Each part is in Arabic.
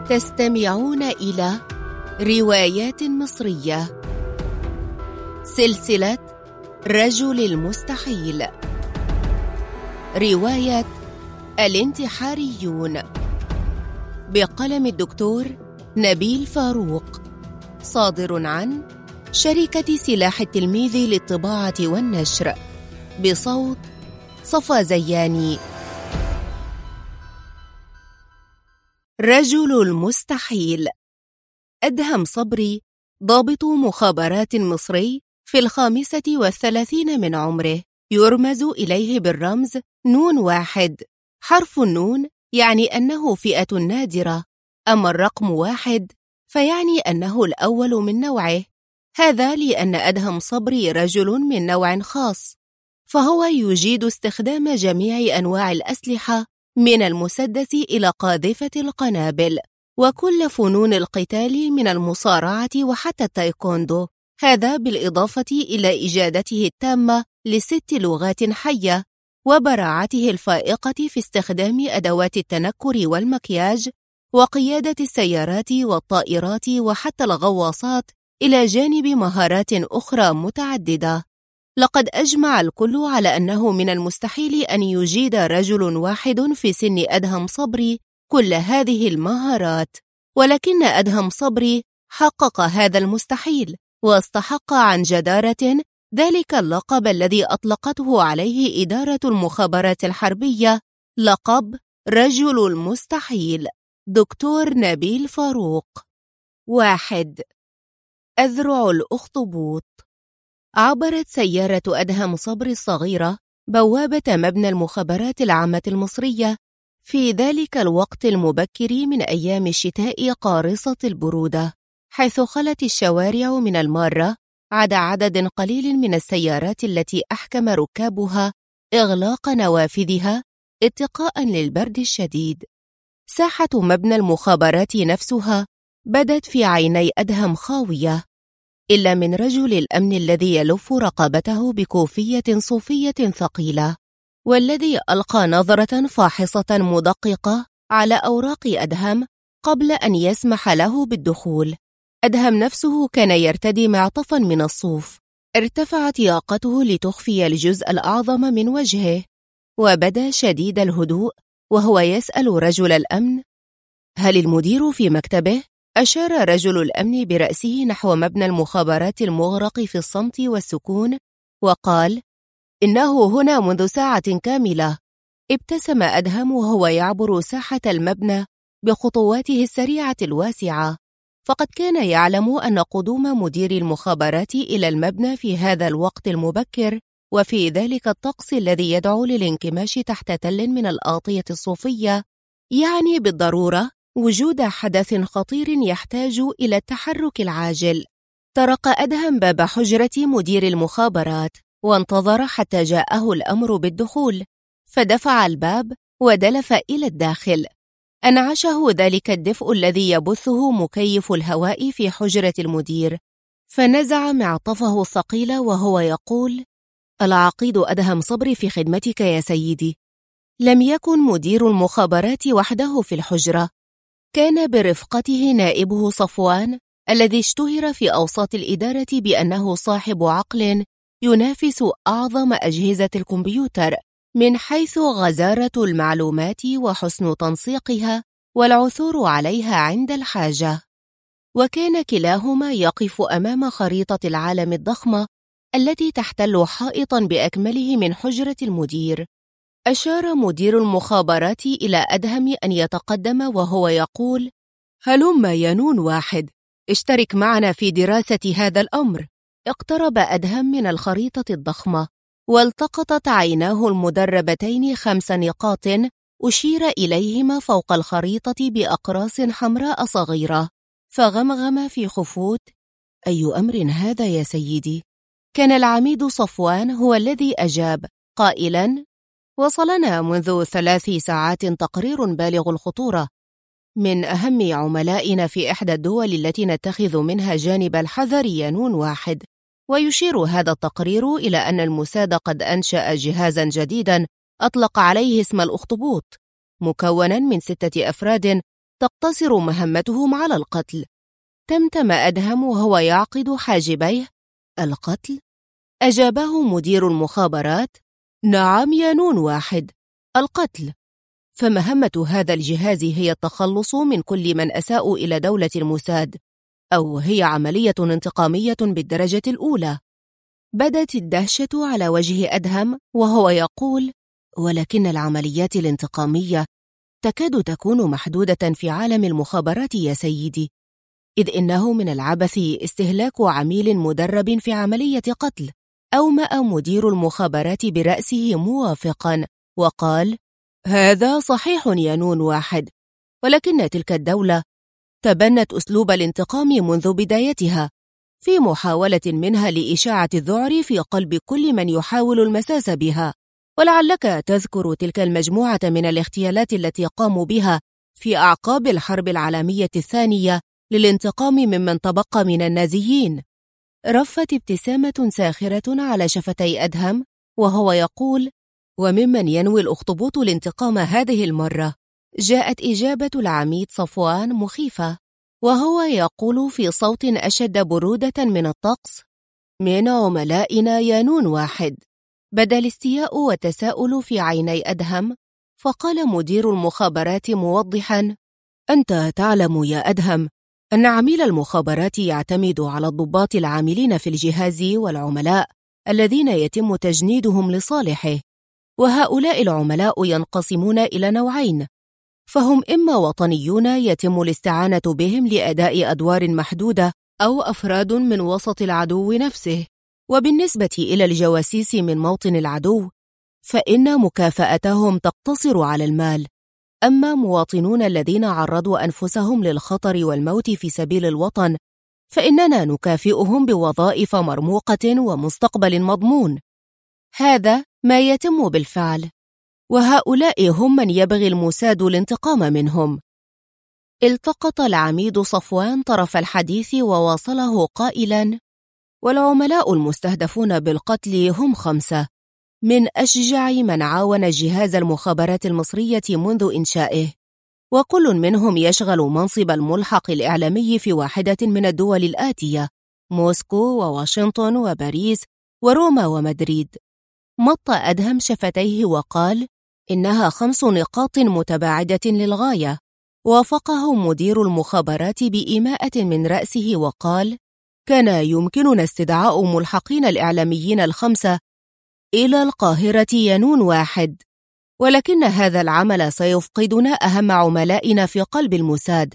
تستمعون إلى روايات مصرية، سلسلة رجل المستحيل، رواية الانتحاريون بقلم الدكتور نبيل فاروق، صادر عن شركة سلاح التلميذ للطباعة والنشر، بصوت صفا زياني. رجل المستحيل. أدهم صبري ضابط مخابرات مصري في 35 من عمره، يرمز إليه بالرمز نون واحد. حرف النون يعني أنه فئة نادرة، أما الرقم واحد فيعني أنه الأول من نوعه. هذا لأن أدهم صبري رجل من نوع خاص، فهو يجيد استخدام جميع أنواع الأسلحة من المسدس إلى قاذفة القنابل، وكل فنون القتال من المصارعة وحتى التايكوندو. هذا بالإضافة إلى إجادته التامة ل6 لغات حية، وبراعته الفائقة في استخدام أدوات التنكر والمكياج، وقيادة السيارات والطائرات وحتى الغواصات، إلى جانب مهارات أخرى متعددة. لقد أجمع الكل على أنه من المستحيل أن يجيد رجل واحد في سن أدهم صبري كل هذه المهارات، ولكن أدهم صبري حقق هذا المستحيل، واستحق عن جدارة ذلك اللقب الذي أطلقته عليه إدارة المخابرات الحربية، لقب رجل المستحيل. دكتور نبيل فاروق. 1. أذرع الأخطبوط. عبرت سيارة أدهم صبري الصغيرة بوابة مبنى المخابرات العامة المصرية في ذلك الوقت المبكر من أيام الشتاء قارصة البرودة، حيث خلت الشوارع من المارة عدا عدد قليل من السيارات التي أحكم ركابها إغلاق نوافذها اتقاء للبرد الشديد. ساحة مبنى المخابرات نفسها بدت في عيني أدهم خاوية، إلا من رجل الأمن الذي يلف رقبته بكوفية صوفية ثقيلة، والذي ألقى نظرة فاحصة مدققة على أوراق أدهم قبل أن يسمح له بالدخول. أدهم نفسه كان يرتدي معطفا من الصوف، ارتفعت ياقته لتخفي الجزء الأعظم من وجهه، وبدا شديد الهدوء وهو يسأل رجل الأمن: هل المدير في مكتبه؟ أشار رجل الأمن برأسه نحو مبنى المخابرات المغرق في الصمت والسكون، وقال: إنه هنا منذ ساعة كاملة. ابتسم أدهم وهو يعبر ساحة المبنى بخطواته السريعة الواسعة، فقد كان يعلم أن قدوم مدير المخابرات إلى المبنى في هذا الوقت المبكر وفي ذلك الطقس الذي يدعو للانكماش تحت تل من الآطية الصوفية يعني بالضرورة وجود حدث خطير يحتاج إلى التحرك العاجل. طرق أدهم باب حجرة مدير المخابرات وانتظر حتى جاءه الأمر بالدخول، فدفع الباب ودلف إلى الداخل. أنعشه ذلك الدفء الذي يبثه مكيف الهواء في حجرة المدير، فنزع معطفه الثقيل وهو يقول: العقيد أدهم صبري في خدمتك يا سيدي. لم يكن مدير المخابرات وحده في الحجرة، كان برفقته نائبه صفوان الذي اشتهر في أوساط الإدارة بأنه صاحب عقل ينافس أعظم أجهزة الكمبيوتر من حيث غزارة المعلومات وحسن تنسيقها والعثور عليها عند الحاجة. وكان كلاهما يقف أمام خريطة العالم الضخمة التي تحتل حائطا بأكمله من حجرة المدير. أشار مدير المخابرات إلى أدهم أن يتقدم وهو يقول: هلم يا نون واحد، اشترك معنا في دراسة هذا الأمر. اقترب أدهم من الخريطة الضخمة، والتقطت عيناه المدربتين 5 نقاط أشير إليهما فوق الخريطة بأقراص حمراء صغيرة، فغمغم في خفوت: أي أمر هذا يا سيدي؟ كان العميد صفوان هو الذي أجاب قائلاً: وصلنا منذ 3 ساعات تقرير بالغ الخطورة من أهم عملائنا في إحدى الدول التي نتخذ منها جانب الحذر يا نون واحد. ويشير هذا التقرير إلى أن الموساد قد أنشأ جهازاً جديداً أطلق عليه اسم الأخطبوط، مكوناً من 6 أفراد تقتصر مهمتهم على القتل. تمتم أدهم وهو يعقد حاجبيه. القتل؟ أجابه مدير المخابرات: نعم يا نون واحد، القتل. فمهمة هذا الجهاز هي التخلص من كل من أساءوا إلى دولة الموساد، أو هي عملية انتقامية بالدرجة الأولى. بدت الدهشة على وجه أدهم وهو يقول: ولكن العمليات الانتقامية تكاد تكون محدودة في عالم المخابرات يا سيدي، إذ إنه من العبث استهلاك عميل مدرب في عملية قتل. أومأ مدير المخابرات برأسه موافقا وقال: هذا صحيح يا نون واحد، ولكن تلك الدولة تبنت أسلوب الانتقام منذ بدايتها، في محاولة منها لإشاعة الذعر في قلب كل من يحاول المساس بها. ولعلك تذكر تلك المجموعة من الاغتيالات التي قاموا بها في أعقاب الحرب العالمية الثانية للانتقام ممن تبقى من النازيين. رفت ابتسامة ساخرة على شفتي أدهم وهو يقول: وممن ينوي الأخطبوط الانتقام هذه المرة. جاءت إجابة العميد صفوان مخيفة وهو يقول في صوت أشد برودة من الطقس: من عملائنا يا نون واحد. بدا الاستياء والتساؤل في عيني أدهم، فقال مدير المخابرات موضحا: أنت تعلم يا أدهم أن عميل المخابرات يعتمد على الضباط العاملين في الجهاز والعملاء الذين يتم تجنيدهم لصالحه، وهؤلاء العملاء ينقسمون إلى نوعين، فهم إما وطنيون يتم الاستعانة بهم لأداء أدوار محدودة، أو أفراد من وسط العدو نفسه. وبالنسبة إلى الجواسيس من موطن العدو فإن مكافأتهم تقتصر على المال، أما مواطنون الذين عرضوا أنفسهم للخطر والموت في سبيل الوطن فإننا نكافئهم بوظائف مرموقة ومستقبل مضمون. هذا ما يتم بالفعل، وهؤلاء هم من يبغي الموساد الانتقام منهم. التقط العميد صفوان طرف الحديث وواصله قائلاً: والعملاء المستهدفون بالقتل هم 5 من أشجع من عاون جهاز المخابرات المصرية منذ إنشائه، وكل منهم يشغل منصب الملحق الإعلامي في واحدة من الدول الآتية: موسكو وواشنطن وباريس وروما ومدريد. مط أدهم شفتيه وقال: إنها 5 نقاط متباعدة للغاية. وافقه مدير المخابرات بإيماءة من رأسه وقال: كان يمكننا استدعاء ملحقين الإعلاميين ال5 إلى القاهرة يا نون واحد، ولكن هذا العمل سيفقدنا أهم عملائنا في قلب الموساد،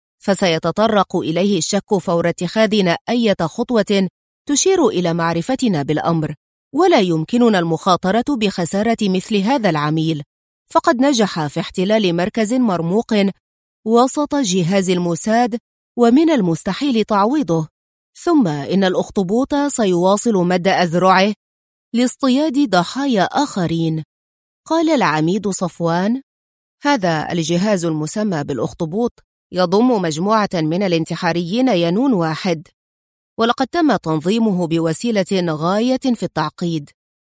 فسيتطرق إليه الشك فور اتخاذنا أي خطوة تشير إلى معرفتنا بالأمر، ولا يمكننا المخاطرة بخسارة مثل هذا العميل، فقد نجح في احتلال مركز مرموق وسط جهاز الموساد ومن المستحيل تعويضه. ثم إن الأخطبوط سيواصل مد أذرعه لاصطياد ضحايا آخرين. قال العميد صفوان: هذا الجهاز المسمى بالأخطبوط يضم مجموعة من الانتحاريين يا نون واحد، ولقد تم تنظيمه بوسيلة غاية في التعقيد،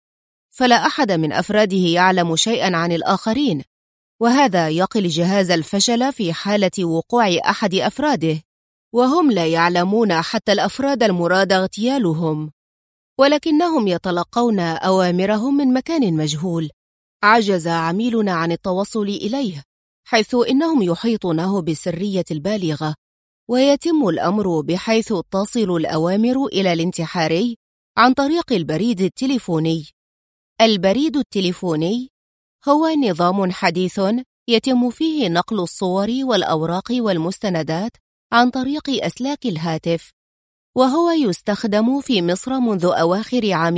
فلا أحد من أفراده يعلم شيئا عن الآخرين، وهذا يقي الجهاز الفشل في حالة وقوع أحد أفراده، وهم لا يعلمون حتى الأفراد المراد اغتيالهم، ولكنهم يتلقون أوامرهم من مكان مجهول عجز عميلنا عن التوصل إليه، حيث إنهم يحيطونه بالسرية البالغة، ويتم الأمر بحيث تصل الأوامر إلى الانتحاري عن طريق البريد التليفوني. البريد التليفوني هو نظام حديث يتم فيه نقل الصور والأوراق والمستندات عن طريق أسلاك الهاتف، وهو يستخدم في مصر منذ أواخر عام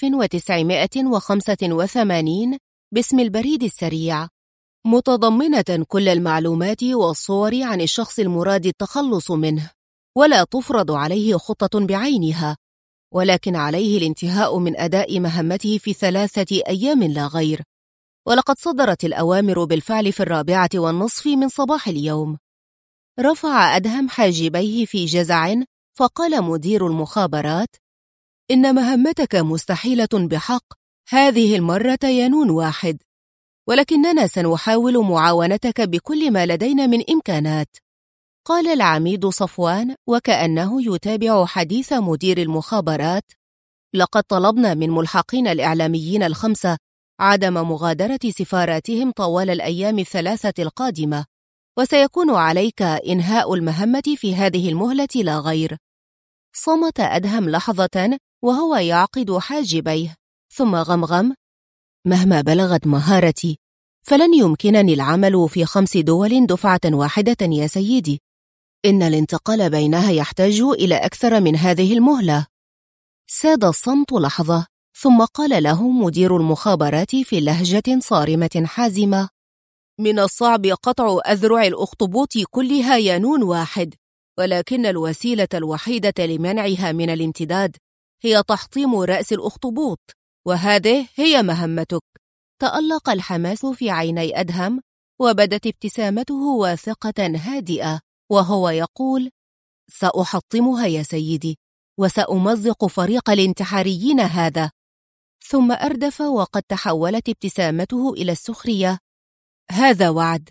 1985 باسم البريد السريع، متضمنة كل المعلومات والصور عن الشخص المراد التخلص منه، ولا تفرض عليه خطة بعينها، ولكن عليه الانتهاء من أداء مهمته في 3 أيام لا غير. ولقد صدرت الأوامر بالفعل في 4:30 من صباح اليوم. رفع أدهم حاجبيه في جزع فقال مدير المخابرات: إن مهمتك مستحيلة بحق هذه المرة يا نون واحد. ولكننا سنحاول معاونتك بكل ما لدينا من إمكانات. قال العميد صفوان وكأنه يتابع حديث مدير المخابرات: لقد طلبنا من ملحقين الإعلاميين ال5 عدم مغادرة سفاراتهم طوال الأيام ال3 القادمة، وسيكون عليك إنهاء المهمة في هذه المهلة لا غير. صمت أدهم لحظة وهو يعقد حاجبيه، ثم غمغم: مهما بلغت مهارتي فلن يمكنني العمل في 5 دول دفعة واحدة يا سيدي. إن الانتقال بينها يحتاج إلى أكثر من هذه المهلة. ساد الصمت لحظة، ثم قال له مدير المخابرات في لهجة صارمة حازمة: من الصعب قطع أذرع الأخطبوط كلها يا نون واحد، ولكن الوسيلة الوحيدة لمنعها من الامتداد هي تحطيم رأس الأخطبوط، وهذه هي مهمتك. تألق الحماس في عيني أدهم، وبدت ابتسامته واثقة هادئة وهو يقول: سأحطمها يا سيدي، وسأمزق فريق الانتحاريين هذا. ثم أردف وقد تحولت ابتسامته إلى السخرية: هذا وعد.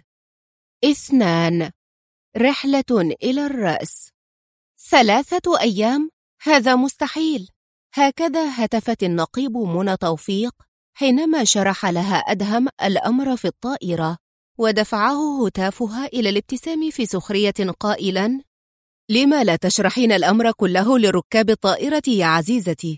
2. رحلة إلى الرأس. 3 أيام؟ هذا مستحيل. هكذا هتفت النقيب منى توفيق حينما شرح لها أدهم الأمر في الطائرة، ودفعه هتافها إلى الابتسام في سخرية قائلاً: لما لا تشرحين الأمر كله لركاب الطائرة يا عزيزتي؟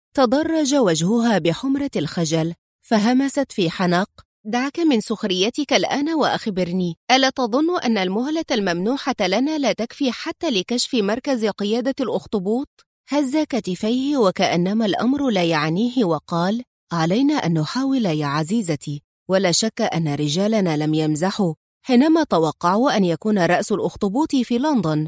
تدرج وجهها بحمرة الخجل، فهمست في حنق: دعك من سخريتك الآن وأخبرني، ألا تظن أن المهلة الممنوحة لنا لا تكفي حتى لكشف مركز قيادة الأخطبوط؟ هز كتفيه وكأنما الأمر لا يعنيه وقال: علينا أن نحاول يا عزيزتي، ولا شك أن رجالنا لم يمزحوا حينما توقعوا أن يكون رأس الأخطبوط في لندن.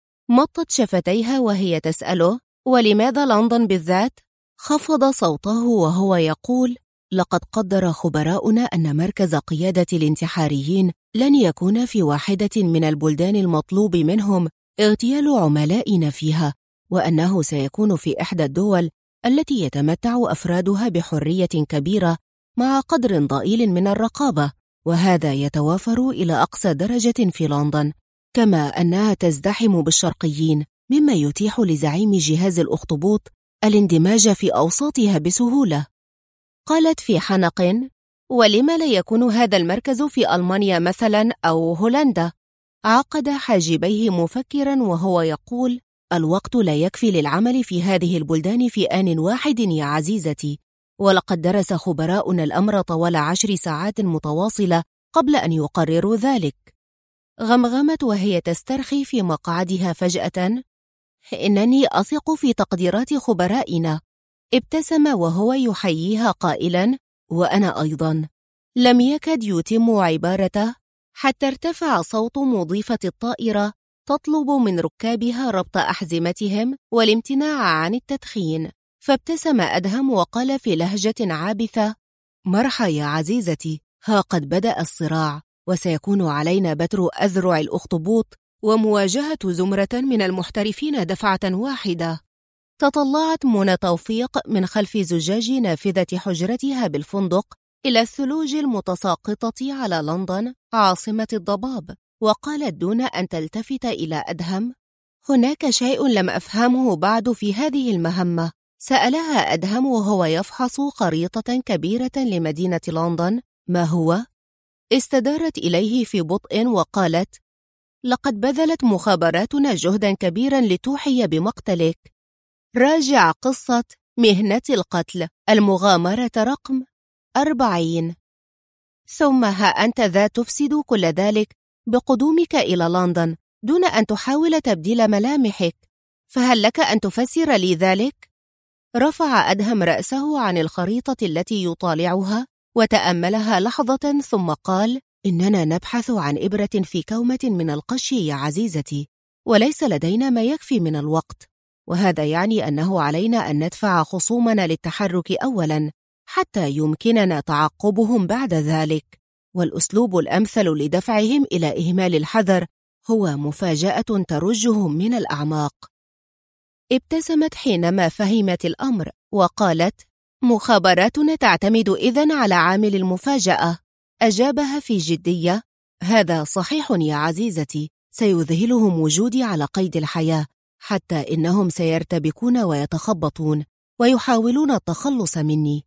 مطت شفتيها وهي تسأله: ولماذا لندن بالذات؟ خفض صوته وهو يقول: لقد قدر خبراؤنا أن مركز قيادة الانتحاريين لن يكون في واحدة من البلدان المطلوب منهم اغتيال عملائنا فيها، وأنه سيكون في إحدى الدول التي يتمتع أفرادها بحرية كبيرة مع قدر ضئيل من الرقابة، وهذا يتوافر إلى أقصى درجة في لندن، كما أنها تزدحم بالشرقيين، مما يتيح لزعيم جهاز الأخطبوط الاندماج في أوساطها بسهولة. قالت في حنق: ولم لا يكون هذا المركز في ألمانيا مثلا أو هولندا؟ عقد حاجبيه مفكرا وهو يقول: الوقت لا يكفي للعمل في هذه البلدان في آن واحد يا عزيزتي، ولقد درس خبراؤنا الأمر طوال 10 ساعات متواصلة قبل أن يقرروا ذلك. غمغمت وهي تسترخي في مقعدها فجأة: إنني أثق في تقديرات خبرائنا. ابتسم وهو يحييها قائلا: وأنا أيضا. لم يكد يتم عبارته حتى ارتفع صوت مضيفة الطائرة تطلب من ركابها ربط أحزمتهم والامتناع عن التدخين، فابتسم أدهم وقال في لهجة عابثة: مرحى يا عزيزتي، ها قد بدأ الصراع، وسيكون علينا بتر أذرع الأخطبوط ومواجهة زمرة من المحترفين دفعة واحدة. تطلعت منى توفيق من خلف زجاج نافذة حجرتها بالفندق إلى الثلوج المتساقطة على لندن عاصمة الضباب، وقالت دون أن تلتفت إلى أدهم: هناك شيء لم أفهمه بعد في هذه المهمة. سألها أدهم وهو يفحص خريطة كبيرة لمدينة لندن: ما هو؟ استدارت إليه في بطء وقالت: لقد بذلت مخابراتنا جهدا كبيرا لتوحي بمقتلك. راجع قصة مهنة القتل، المغامرة رقم 40. ثم ها أنت ذا تفسد كل ذلك بقدومك إلى لندن دون أن تحاول تبديل ملامحك، فهل لك أن تفسر لي ذلك؟ رفع أدهم رأسه عن الخريطة التي يطالعها وتأملها لحظة ثم قال: إننا نبحث عن إبرة في كومة من القش يا عزيزتي، وليس لدينا ما يكفي من الوقت، وهذا يعني أنه علينا أن ندفع خصومنا للتحرك أولاً حتى يمكننا تعقبهم بعد ذلك، والأسلوب الأمثل لدفعهم إلى إهمال الحذر هو مفاجأة ترجهم من الأعماق. ابتسمت حينما فهمت الأمر وقالت: مخابراتنا تعتمد إذن على عامل المفاجأة. أجابها في جدية: هذا صحيح يا عزيزتي، سيذهلهم وجودي على قيد الحياة، حتى إنهم سيرتبكون ويتخبطون ويحاولون التخلص مني.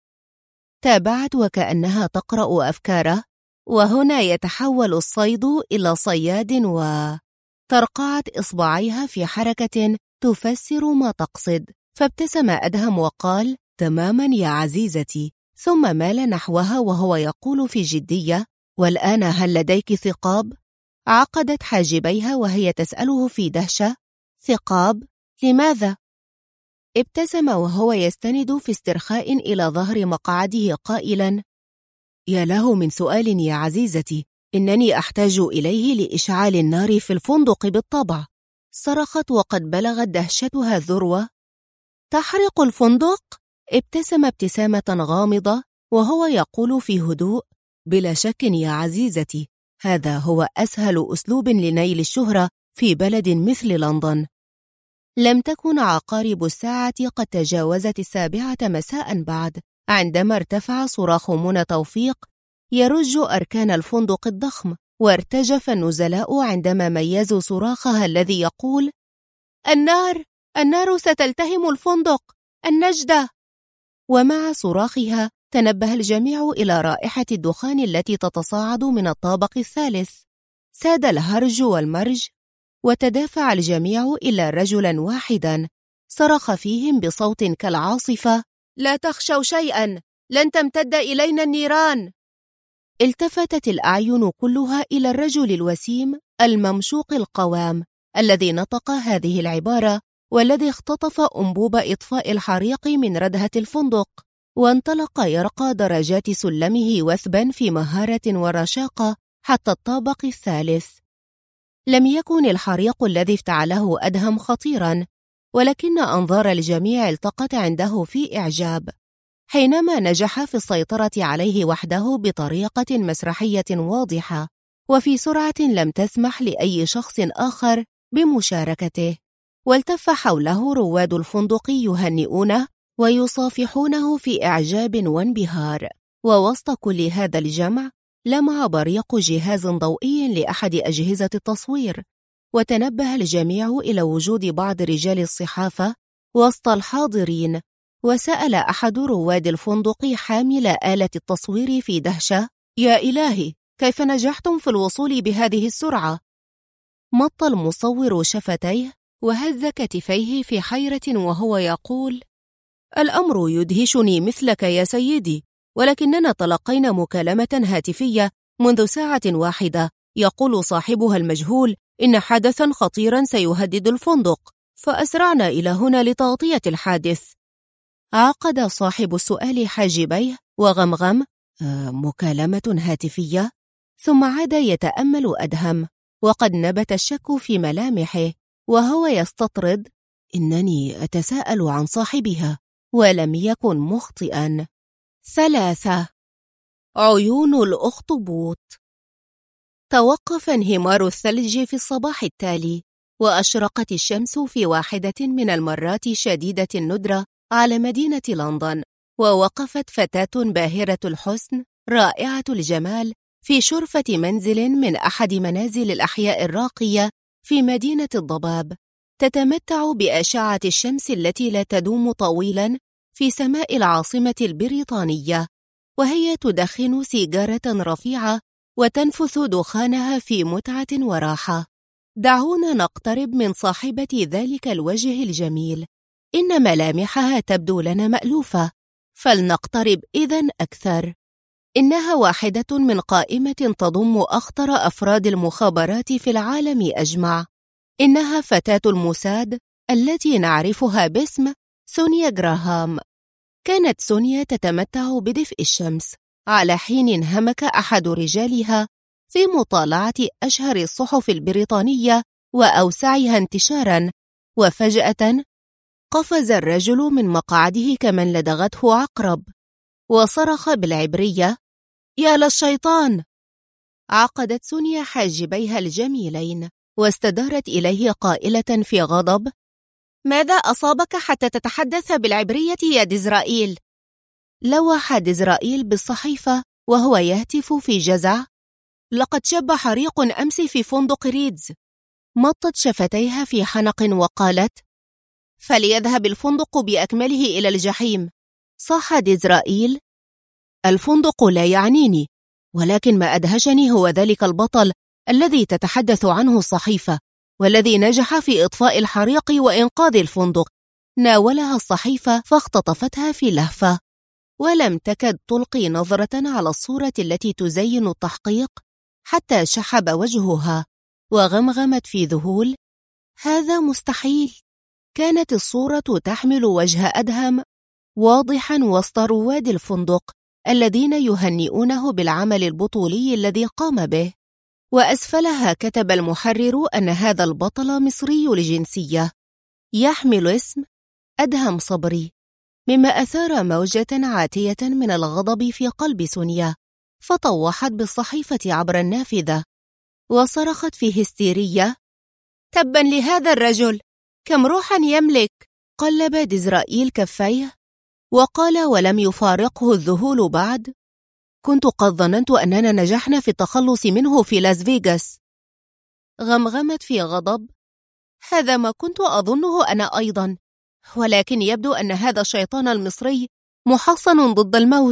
تابعت وكأنها تقرأ أفكاره، وهنا يتحول الصيد إلى صياد، ترقعت إصبعيها في حركة تفسر ما تقصد، فابتسم أدهم وقال: تماما يا عزيزتي، ثم مال نحوها وهو يقول في جدية: والآن هل لديك ثقاب؟ عقدت حاجبيها وهي تسأله في دهشة: ثقاب؟ لماذا؟ ابتسم وهو يستند في استرخاء إلى ظهر مقعده قائلا: يا له من سؤال يا عزيزتي، إنني أحتاج إليه لإشعال النار في الفندق بالطبع. صرخت وقد بلغت دهشتها الذروة: تحرق الفندق؟ ابتسم ابتسامة غامضة وهو يقول في هدوء: بلا شك يا عزيزتي، هذا هو أسهل أسلوب لنيل الشهرة في بلد مثل لندن. لم تكن عقارب الساعة قد تجاوزت 7 مساء بعد، عندما ارتفع صراخ منى توفيق يرج أركان الفندق الضخم، وارتجف النزلاء عندما ميزوا صراخها الذي يقول: النار! النار ستلتهم الفندق! النجدة! ومع صراخها تنبه الجميع إلى رائحة الدخان التي تتصاعد من الطابق الثالث. ساد الهرج والمرج، وتدافع الجميع إلا رجلا واحدا صرخ فيهم بصوت كالعاصفة: لا تخشوا شيئا، لن تمتد إلينا النيران. التفتت الأعين كلها إلى الرجل الوسيم الممشوق القوام الذي نطق هذه العبارة، والذي اختطف أنبوب إطفاء الحريق من ردهة الفندق، وانطلق يرقى درجات سلمه وثبا في مهارة ورشاقة حتى الطابق الثالث. لم يكن الحريق الذي افتعله أدهم خطيرا، ولكن أنظار الجميع التقت عنده في إعجاب حينما نجح في السيطرة عليه وحده بطريقة مسرحية واضحة، وفي سرعة لم تسمح لأي شخص آخر بمشاركته. والتف حوله رواد الفندق يهنئونه ويصافحونه في إعجاب وانبهار، ووسط كل هذا الجمع لمع بريق جهاز ضوئي لأحد أجهزة التصوير، وتنبه الجميع إلى وجود بعض رجال الصحافة وسط الحاضرين، وسأل أحد رواد الفندق حامل آلة التصوير في دهشة: يا إلهي، كيف نجحتم في الوصول بهذه السرعة؟ مط المصور شفتيه وهز كتفيه في حيرة وهو يقول: الأمر يدهشني مثلك يا سيدي، ولكننا تلقينا مكالمة هاتفية منذ ساعة واحدة يقول صاحبها المجهول إن حدثا خطيرا سيهدد الفندق، فأسرعنا إلى هنا لتغطية الحادث. عقد صاحب السؤال حاجبيه وغمغم: مكالمة هاتفية؟ ثم عاد يتأمل أدهم، وقد نبت الشك في ملامحه وهو يستطرد: إنني أتساءل عن صاحبها، ولم يكن مخطئا. 3. عيون الأخطبوط. توقف انهمار الثلج في الصباح التالي، وأشرقت الشمس في واحدة من المرات شديدة الندرة على مدينة لندن، ووقفت فتاة باهرة الحسن رائعة الجمال في شرفة منزل من أحد منازل الأحياء الراقية في مدينة الضباب، تتمتع بأشعة الشمس التي لا تدوم طويلا في سماء العاصمة البريطانية، وهي تدخن سيجارة رفيعة وتنفث دخانها في متعة وراحة. دعونا نقترب من صاحبة ذلك الوجه الجميل، إن ملامحها تبدو لنا مألوفة، فلنقترب إذن أكثر. إنها واحدة من قائمة تضم أخطر أفراد المخابرات في العالم أجمع. إنها فتاة الموساد التي نعرفها باسم سونيا غراهام. كانت سونيا تتمتع بدفء الشمس على حين انهمك أحد رجالها في مطالعة أشهر الصحف البريطانية وأوسعها انتشاراً، وفجأة قفز الرجل من مقعده كمن لدغته عقرب، وصرخ بالعبرية: يا للشيطان! عقدت سونيا حاجبيها الجميلين واستدارت إليه قائلة في غضب: ماذا أصابك حتى تتحدث بالعبرية يا ديزرائيل؟ لوح ديزرائيل بالصحيفة وهو يهتف في جزع: لقد شب حريق أمس في فندق ريدز. مطت شفتيها في حنق وقالت: فليذهب الفندق بأكمله إلى الجحيم. صاح ديزرائيل: الفندق لا يعنيني، ولكن ما أدهشني هو ذلك البطل الذي تتحدث عنه الصحيفة، والذي نجح في إطفاء الحريق وإنقاذ الفندق. ناولها الصحيفة فاختطفتها في لهفة، ولم تكد تلقي نظرة على الصورة التي تزين التحقيق حتى شحب وجهها، وغمغمت في ذهول: هذا مستحيل. كانت الصورة تحمل وجه أدهم واضحا وسط رواد الفندق الذين يهنئونه بالعمل البطولي الذي قام به، وأسفلها كتب المحرر أن هذا البطل مصري الجنسية يحمل اسم أدهم صبري، مما أثار موجة عاتية من الغضب في قلب سونيا، فطوحت بالصحيفة عبر النافذة وصرخت في هستيرية: تبا لهذا الرجل، كم روحا يملك. قلب ديزرائيل كفيه وقال ولم يفارقه الذهول بعد: كنت قد ظننت أننا نجحنا في التخلص منه في لاس فيغاس. غمغمت في غضب: هذا ما كنت أظنه أنا أيضا، ولكن يبدو أن هذا الشيطان المصري محصن ضد الموت.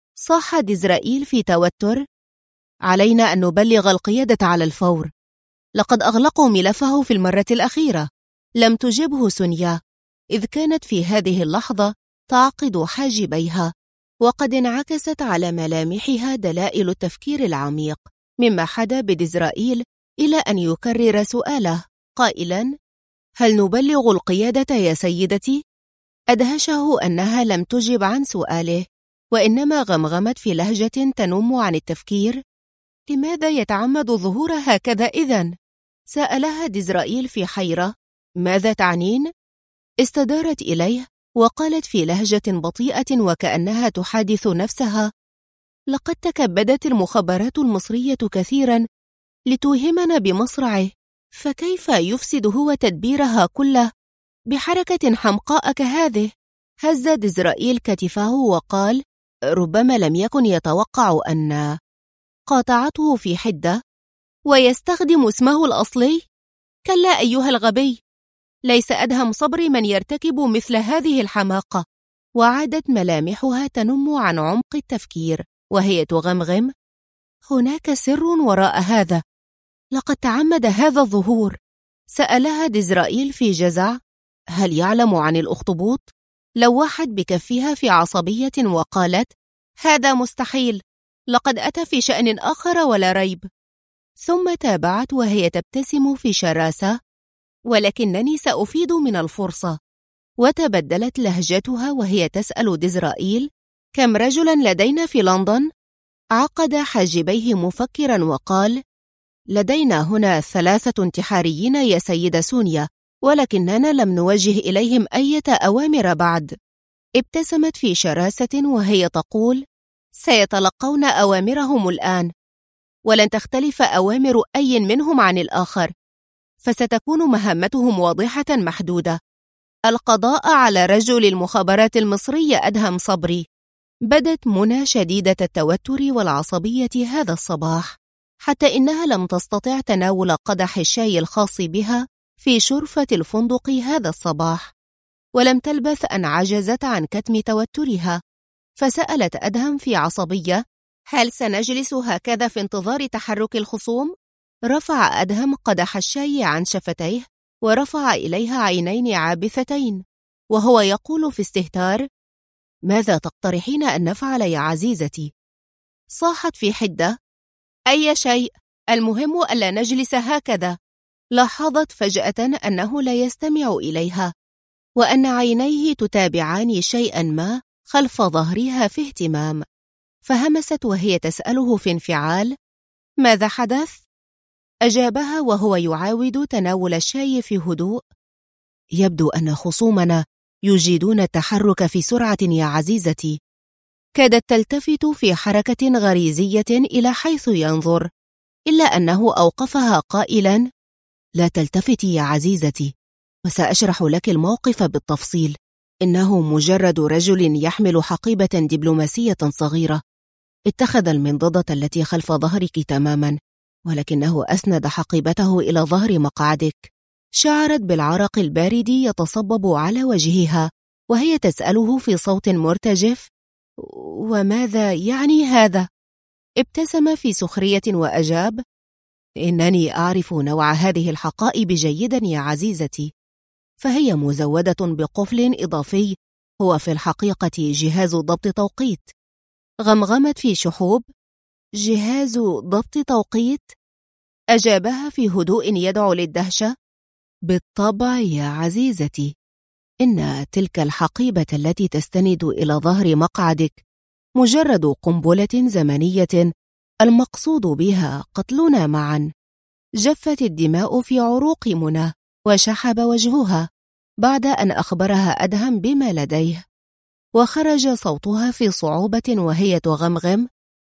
صاح ديزرائيل في توتر: علينا أن نبلغ القيادة على الفور. لقد أغلقوا ملفه في المرة الأخيرة. لم تجبه سونيا، إذ كانت في هذه اللحظة تعقد حاجبيها، وقد انعكست على ملامحها دلائل التفكير العميق، مما حدا بديزرائيل إلى أن يكرر سؤاله قائلا: هل نبلغ القيادة يا سيدتي؟ أدهشه أنها لم تجب عن سؤاله، وإنما غمغمت في لهجة تنم عن التفكير: لماذا يتعمد ظهور هكذا إذن؟ سألها ديزرائيل في حيرة: ماذا تعنين؟ استدارت إليه وقالت في لهجة بطيئة وكأنها تحادث نفسها: لقد تكبدت المخابرات المصرية كثيرا لتوهمنا بمصرعه، فكيف يفسد هو تدبيرها كله بحركة حمقاء كهذه؟ هز ديزرائيل كتفه وقال: ربما لم يكن يتوقع أن. قاطعته في حدة: ويستخدم اسمه الأصلي؟ كلا أيها الغبي، ليس أدهم صبري من يرتكب مثل هذه الحماقة. وعادت ملامحها تنم عن عمق التفكير وهي تغمغم: هناك سر وراء هذا، لقد تعمد هذا الظهور. سألها ديزرائيل في جزع: هل يعلم عن الأخطبوط؟ لوحت بكفها في عصبية وقالت: هذا مستحيل، لقد أتى في شأن آخر ولا ريب. ثم تابعت وهي تبتسم في شراسة: ولكنني سأفيد من الفرصة. وتبدلت لهجتها وهي تسأل ديزرائيل: كم رجلا لدينا في لندن؟ عقد حاجبيه مفكرا وقال: لدينا هنا 3 انتحاريين يا سيدة سونيا، ولكننا لم نوجه إليهم أي أوامر بعد. ابتسمت في شراسة وهي تقول: سيتلقون أوامرهم الآن، ولن تختلف أوامر أي منهم عن الآخر، فستكون مهمتهم واضحة محدودة: القضاء على رجل المخابرات المصرية أدهم صبري. بدت منى شديدة التوتر والعصبية هذا الصباح، حتى إنها لم تستطع تناول قدح الشاي الخاص بها في شرفة الفندق هذا الصباح، ولم تلبث أن عجزت عن كتم توترها، فسألت أدهم في عصبية: هل سنجلس هكذا في انتظار تحرك الخصوم؟ رفع أدهم قدح الشاي عن شفتيه ورفع إليها عينين عابثتين وهو يقول في استهتار: ماذا تقترحين أن نفعل يا عزيزتي؟ صاحت في حدة: أي شيء، المهم ألا نجلس هكذا. لاحظت فجأة أنه لا يستمع إليها، وأن عينيه تتابعان شيئا ما خلف ظهرها في اهتمام، فهمست وهي تسأله في انفعال: ماذا حدث؟ أجابها وهو يعاود تناول الشاي في هدوء: يبدو أن خصومنا يجيدون التحرك في سرعة يا عزيزتي. كادت تلتفت في حركة غريزية إلى حيث ينظر، إلا أنه أوقفها قائلا: لا تلتفتي يا عزيزتي، وسأشرح لك الموقف بالتفصيل. إنه مجرد رجل يحمل حقيبة دبلوماسية صغيرة، اتخذ المنضدة التي خلف ظهرك تماما، ولكنه أسند حقيبته إلى ظهر مقعدك. شعرت بالعرق البارد يتصبب على وجهها وهي تسأله في صوت مرتجف: وماذا يعني هذا؟ ابتسم في سخرية وأجاب: إنني أعرف نوع هذه الحقائب جيدا يا عزيزتي، فهي مزودة بقفل إضافي هو في الحقيقة جهاز ضبط توقيت. غمغمت في شحوب: جهاز ضبط توقيت؟ أجابها في هدوء يدعو للدهشة: بالطبع يا عزيزتي، إن تلك الحقيبة التي تستند إلى ظهر مقعدك مجرد قنبلة زمنية المقصود بها قتلنا معا. جفت الدماء في عروق منى وشحب وجهها بعد أن أخبرها أدهم بما لديه، وخرج صوتها في صعوبة وهي تغمغم: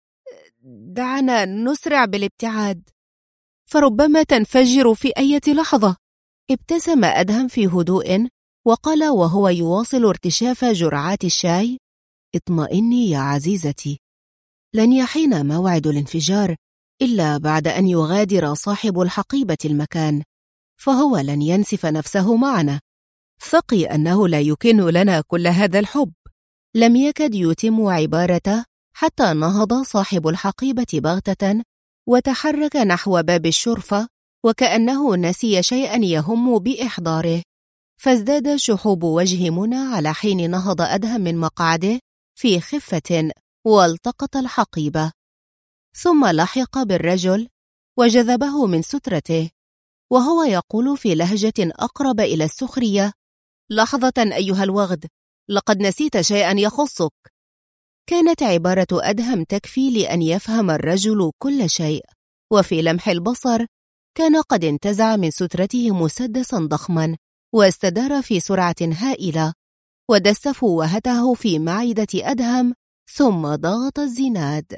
دعنا نسرع بالابتعاد، فربما تنفجر في أي لحظة. ابتسم أدهم في هدوء وقال وهو يواصل ارتشاف جرعات الشاي: اطمئني يا عزيزتي، لن يحين موعد الانفجار إلا بعد أن يغادر صاحب الحقيبة المكان، فهو لن ينسف نفسه معنا. ثقي أنه لا يكن لنا كل هذا الحب. لم يكد يتم عبارته حتى نهض صاحب الحقيبة بغتة وتحرك نحو باب الشرفة وكأنه نسي شيئا يهم بإحضاره، فازداد شحوب وجه منى على حين نهض أدهم من مقعده في خفة والتقط الحقيبة، ثم لحق بالرجل وجذبه من سترته وهو يقول في لهجة أقرب إلى السخرية: لحظة أيها الوغد، لقد نسيت شيئا يخصك. كانت عبارة أدهم تكفي لأن يفهم الرجل كل شيء، وفي لمح البصر كان قد انتزع من سترته مسدسا ضخما واستدار في سرعة هائلة ودس فوهته في معدة أدهم ثم ضغط الزناد.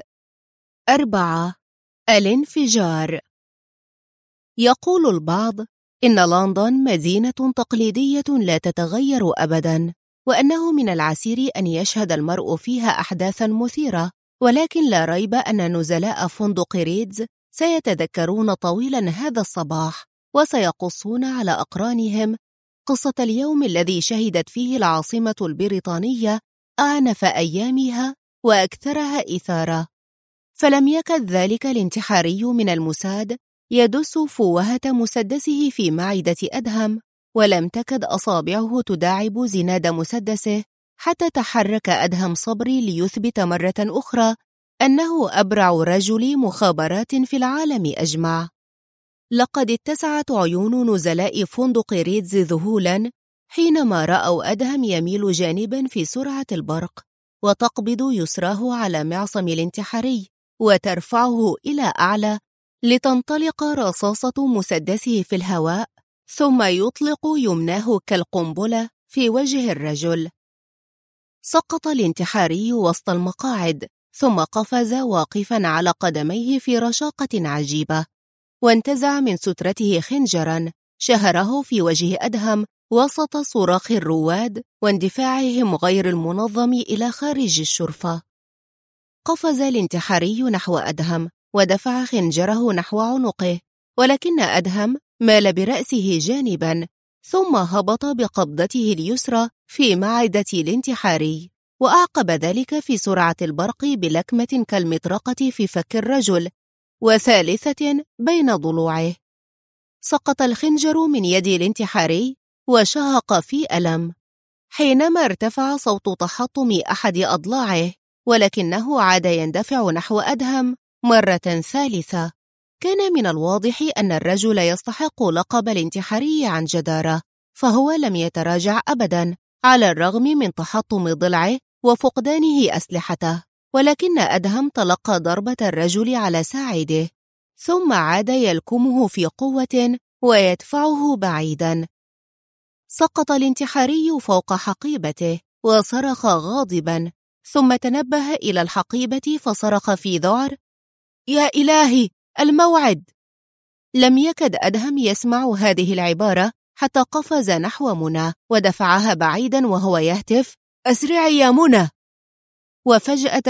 4. الانفجار. يقول البعض إن لندن مدينة تقليدية لا تتغير أبدا، وأنه من العسير أن يشهد المرء فيها أحداثا مثيرة، ولكن لا ريب أن نزلاء فندق ريدز سيتذكرون طويلا هذا الصباح وسيقصون على أقرانهم قصة اليوم الذي شهدت فيه العاصمة البريطانية أعنف أيامها وأكثرها إثارة. فلم يكد ذلك الانتحاري من الموساد يدس فوهة مسدسه في معدة أدهم، ولم تكد أصابعه تداعب زناد مسدسه حتى تحرك أدهم صبري ليثبت مرة أخرى أنه أبرع رجل مخابرات في العالم أجمع. لقد اتسعت عيون نزلاء فندق ريدز ذهولا حينما رأوا أدهم يميل جانبا في سرعة البرق وتقبض يسراه على معصم الانتحاري وترفعه إلى أعلى لتنطلق رصاصة مسدسه في الهواء، ثم يطلق يمناه كالقنبلة في وجه الرجل. سقط الانتحاري وسط المقاعد، ثم قفز واقفا على قدميه في رشاقة عجيبة، وانتزع من سترته خنجرا شهره في وجه أدهم وسط صراخ الرواد واندفاعهم غير المنظم إلى خارج الشرفة. قفز الانتحاري نحو أدهم ودفع خنجره نحو عنقه، ولكن أدهم مال برأسه جانبا ثم هبط بقبضته اليسرى في معدة الانتحاري، وأعقب ذلك في سرعة البرق بلكمة كالمطرقة في فك الرجل وثالثة بين ضلوعه. سقط الخنجر من يد الانتحاري وشهق في ألم حينما ارتفع صوت تحطم أحد أضلاعه، ولكنه عاد يندفع نحو أدهم مرة ثالثة. كان من الواضح أن الرجل يستحق لقب الانتحاري عن جدارة، فهو لم يتراجع أبدا على الرغم من تحطم ضلعه وفقدانه أسلحته، ولكن أدهم تلقى ضربة الرجل على ساعده ثم عاد يلكمه في قوة ويدفعه بعيدا. سقط الانتحاري فوق حقيبته وصرخ غاضبا، ثم تنبه إلى الحقيبة فصرخ في ذعر: يا إلهي، الموعد! لم يكد أدهم يسمع هذه العبارة حتى قفز نحو منى ودفعها بعيدا وهو يهتف: أسرعي يا منى! وفجأة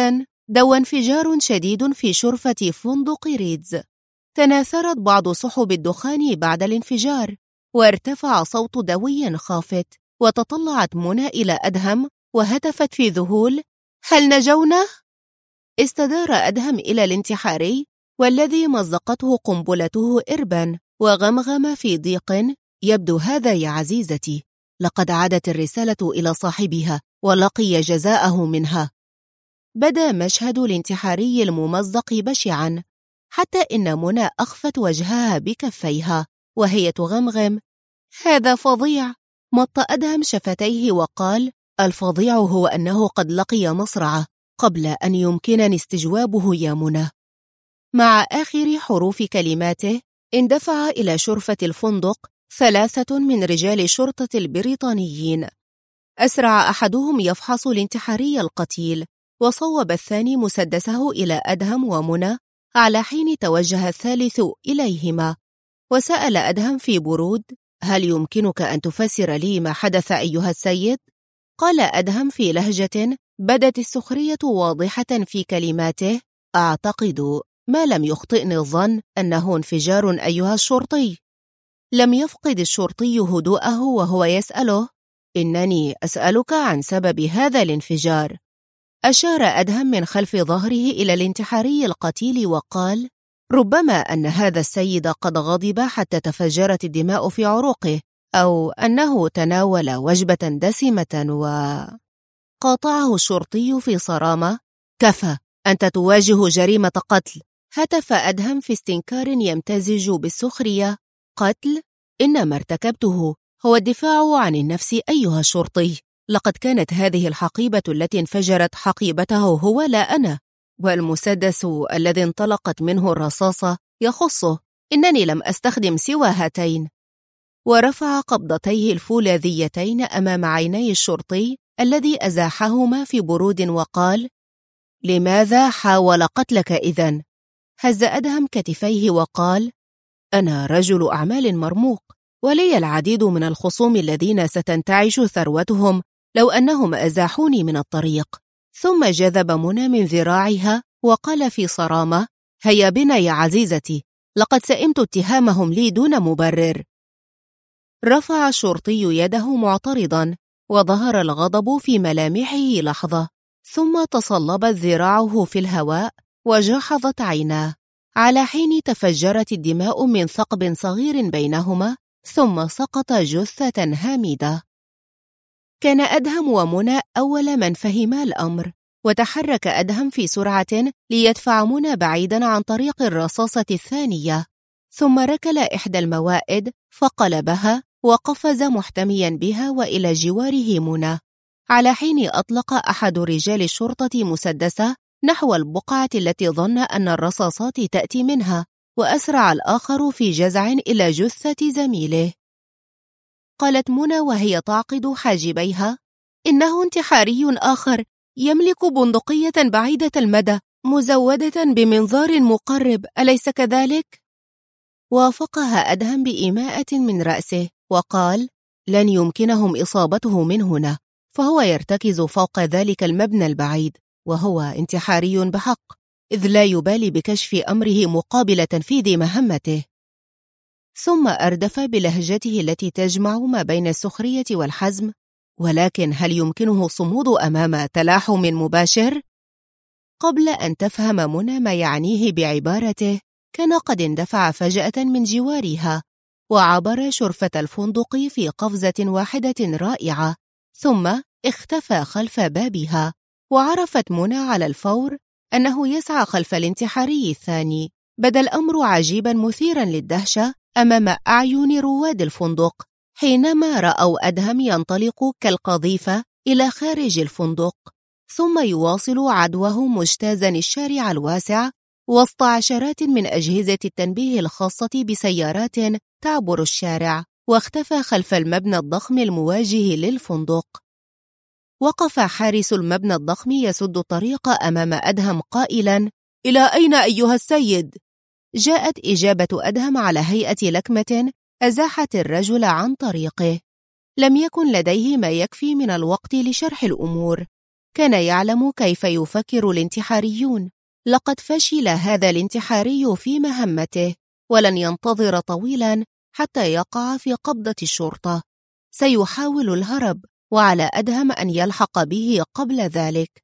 دوى انفجار شديد في شرفة فندق ريدز. تناثرت بعض سحب الدخان بعد الانفجار، وارتفع صوت دوي خافت، وتطلعت منى إلى أدهم وهتفت في ذهول: هل نجونا؟ استدار أدهم إلى الانتحاري، والذي مزقته قنبلته إربا، وغمغم في ضيق: يبدو هذا يا عزيزتي، لقد عادت الرسالة إلى صاحبها ولقي جزاءه منها. بدا مشهد الانتحاري الممزق بشعا، حتى إن منى أخفت وجهها بكفيها وهي تغمغم: هذا فظيع. مط أدهم شفتيه وقال: الفظيع هو أنه قد لقي مصرعه قبل أن يمكنني استجوابه يا منى. مع آخر حروف كلماته اندفع إلى شرفة الفندق 3 من رجال الشرطة البريطانيين. أسرع أحدهم يفحص الانتحاري القتيل، وصوب الثاني مسدسه إلى أدهم ومنى، على حين توجه الثالث إليهما، وسأل أدهم في برود: هل يمكنك أن تفسر لي ما حدث أيها السيد؟ قال أدهم في لهجة بدت السخرية واضحة في كلماته: أعتقد، ما لم يخطئني الظن، أنه انفجار أيها الشرطي. لم يفقد الشرطي هدوءه وهو يسأله: إنني أسألك عن سبب هذا الانفجار. أشار أدهم من خلف ظهره إلى الانتحاري القتيل وقال: ربما أن هذا السيد قد غضب حتى تفجرت الدماء في عروقه، أو أنه تناول وجبة دسمة قاطعه الشرطي في صرامة: كفى، أنت تواجه جريمة قتل. هتف أدهم في استنكار يمتزج بالسخرية: قتل؟ إنما ارتكبته هو الدفاع عن النفس أيها الشرطي. لقد كانت هذه الحقيبة التي انفجرت حقيبته هو لا أنا، والمسدس الذي انطلقت منه الرصاصة يخصه، إنني لم أستخدم سوى هاتين. ورفع قبضتيه الفولاذيتين أمام عيني الشرطي الذي أزاحهما في برود وقال: لماذا حاول قتلك إذن؟ هز أدهم كتفيه وقال: أنا رجل أعمال مرموق، ولي العديد من الخصوم الذين ستنتعش ثروتهم لو أنهم أزاحوني من الطريق. ثم جذب منى من ذراعها وقال في صرامة: هيا بنا يا عزيزتي، لقد سئمت اتهامهم لي دون مبرر. رفع الشرطي يده معترضا، وظهر الغضب في ملامحه لحظة، ثم تصلبت ذراعه في الهواء وجحظت عيناه، على حين تفجرت الدماء من ثقب صغير بينهما، ثم سقط جثة هامدة. كان أدهم ومنى أول من فهما الأمر، وتحرك أدهم في سرعة ليدفع منى بعيدا عن طريق الرصاصة الثانية، ثم ركل إحدى الموائد فقلبها وقفز محتميا بها وإلى جواره منى، على حين أطلق أحد رجال الشرطة مسدسه نحو البقعة التي ظن أن الرصاصات تأتي منها، وأسرع الآخر في جزع إلى جثة زميله. قالت منى وهي تعقد حاجبيها: إنه انتحاري آخر يملك بندقية بعيدة المدى مزودة بمنظار مقرب، أليس كذلك؟ وافقها أدهم بإيماءة من رأسه وقال: لن يمكنهم إصابته من هنا، فهو يرتكز فوق ذلك المبنى البعيد، وهو انتحاري بحق، إذ لا يبالي بكشف أمره مقابل تنفيذ مهمته. ثم أردف بلهجته التي تجمع ما بين السخرية والحزم: ولكن هل يمكنه صمود أمام تلاحم مباشر؟ قبل أن تفهم منى ما يعنيه بعبارته، كان قد اندفع فجأة من جوارها، وعبر شرفة الفندق في قفزة واحدة رائعة، ثم اختفى خلف بابها. وعرفت منى على الفور أنه يسعى خلف الانتحاري الثاني. بدا الأمر عجيبا مثيرا للدهشة أمام أعين رواد الفندق حينما رأوا أدهم ينطلق كالقذيفة إلى خارج الفندق، ثم يواصل عدوه مجتازا الشارع الواسع وسط عشرات من أجهزة التنبيه الخاصة بسيارات تعبر الشارع، واختفى خلف المبنى الضخم المواجه للفندق. وقف حارس المبنى الضخم يسد الطريق أمام أدهم قائلا: إلى أين أيها السيد؟ جاءت إجابة أدهم على هيئة لكمة أزاحت الرجل عن طريقه. لم يكن لديه ما يكفي من الوقت لشرح الأمور، كان يعلم كيف يفكر الانتحاريون. لقد فشل هذا الانتحاري في مهمته، ولن ينتظر طويلا حتى يقع في قبضة الشرطة. سيحاول الهرب، وعلى أدهم أن يلحق به قبل ذلك.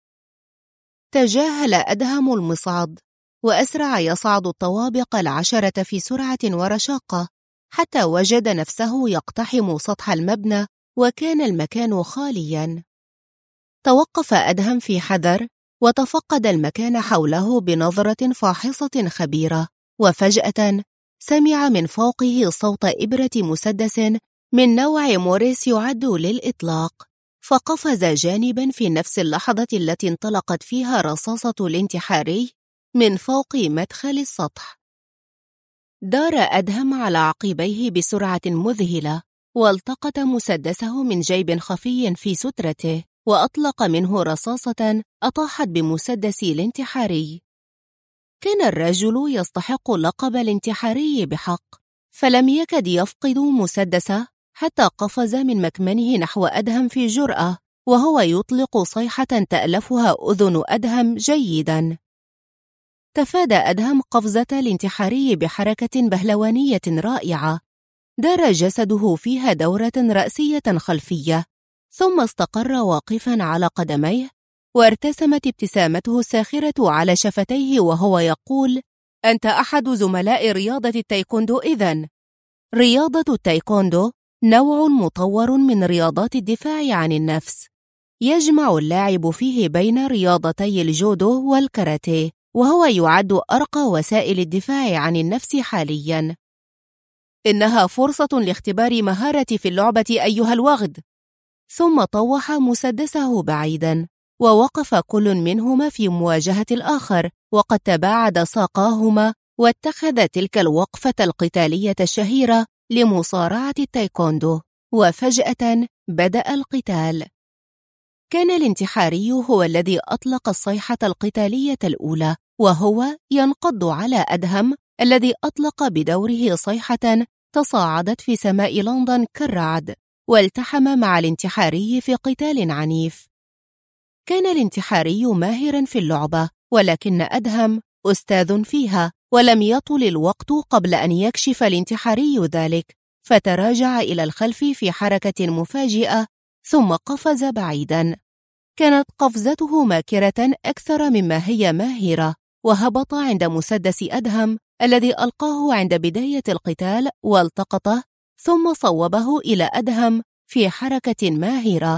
تجاهل أدهم المصعد، وأسرع يصعد الطوابق 10 في سرعة ورشاقة، حتى وجد نفسه يقتحم سطح المبنى، وكان المكان خاليا. توقف أدهم في حذر، وتفقد المكان حوله بنظرة فاحصة خبيرة، وفجأة سمع من فوقه صوت إبرة مسدس من نوع موريس يعد للإطلاق، فقفز جانبا في نفس اللحظة التي انطلقت فيها رصاصة الانتحاري من فوق مدخل السطح. دار أدهم على عقبيه بسرعة مذهلة، والتقط مسدسه من جيب خفي في سترته، وأطلق منه رصاصة أطاحت بمسدس الانتحاري. كان الرجل يستحق لقب الانتحاري بحق، فلم يكد يفقد مسدسه حتى قفز من مكمنه نحو أدهم في جرأة، وهو يطلق صيحة تألفها أذن أدهم جيدا. تفادى أدهم قفزة الانتحاري بحركة بهلوانية رائعة، دار جسده فيها دورة رأسية خلفية، ثم استقر واقفا على قدميه، وارتسمت ابتسامته الساخرة على شفتيه وهو يقول: أنت أحد زملاء رياضة التايكوندو إذن. رياضة التايكوندو نوع مطور من رياضات الدفاع عن النفس، يجمع اللاعب فيه بين رياضتي الجودو والكاراتيه، وهو يعد أرقى وسائل الدفاع عن النفس حالياً. إنها فرصة لاختبار مهارتي في اللعبة أيها الوغد. ثم طوح مسدسه بعيداً، ووقف كل منهما في مواجهة الآخر، وقد تباعد ساقاهما، واتخذ تلك الوقفة القتالية الشهيرة لمصارعة التايكوندو. وفجأة بدأ القتال. كان الانتحاري هو الذي أطلق الصيحة القتالية الأولى، وهو ينقض على أدهم الذي أطلق بدوره صيحة تصاعدت في سماء لندن كالرعد، والتحم مع الانتحاري في قتال عنيف. كان الانتحاري ماهرا في اللعبة، ولكن أدهم أستاذ فيها، ولم يطل الوقت قبل أن يكشف الانتحاري ذلك، فتراجع إلى الخلف في حركة مفاجئة، ثم قفز بعيدا. كانت قفزته ماكرة أكثر مما هي ماهرة، وهبط عند مسدس أدهم الذي ألقاه عند بداية القتال والتقطه، ثم صوبه إلى أدهم في حركة ماهرة.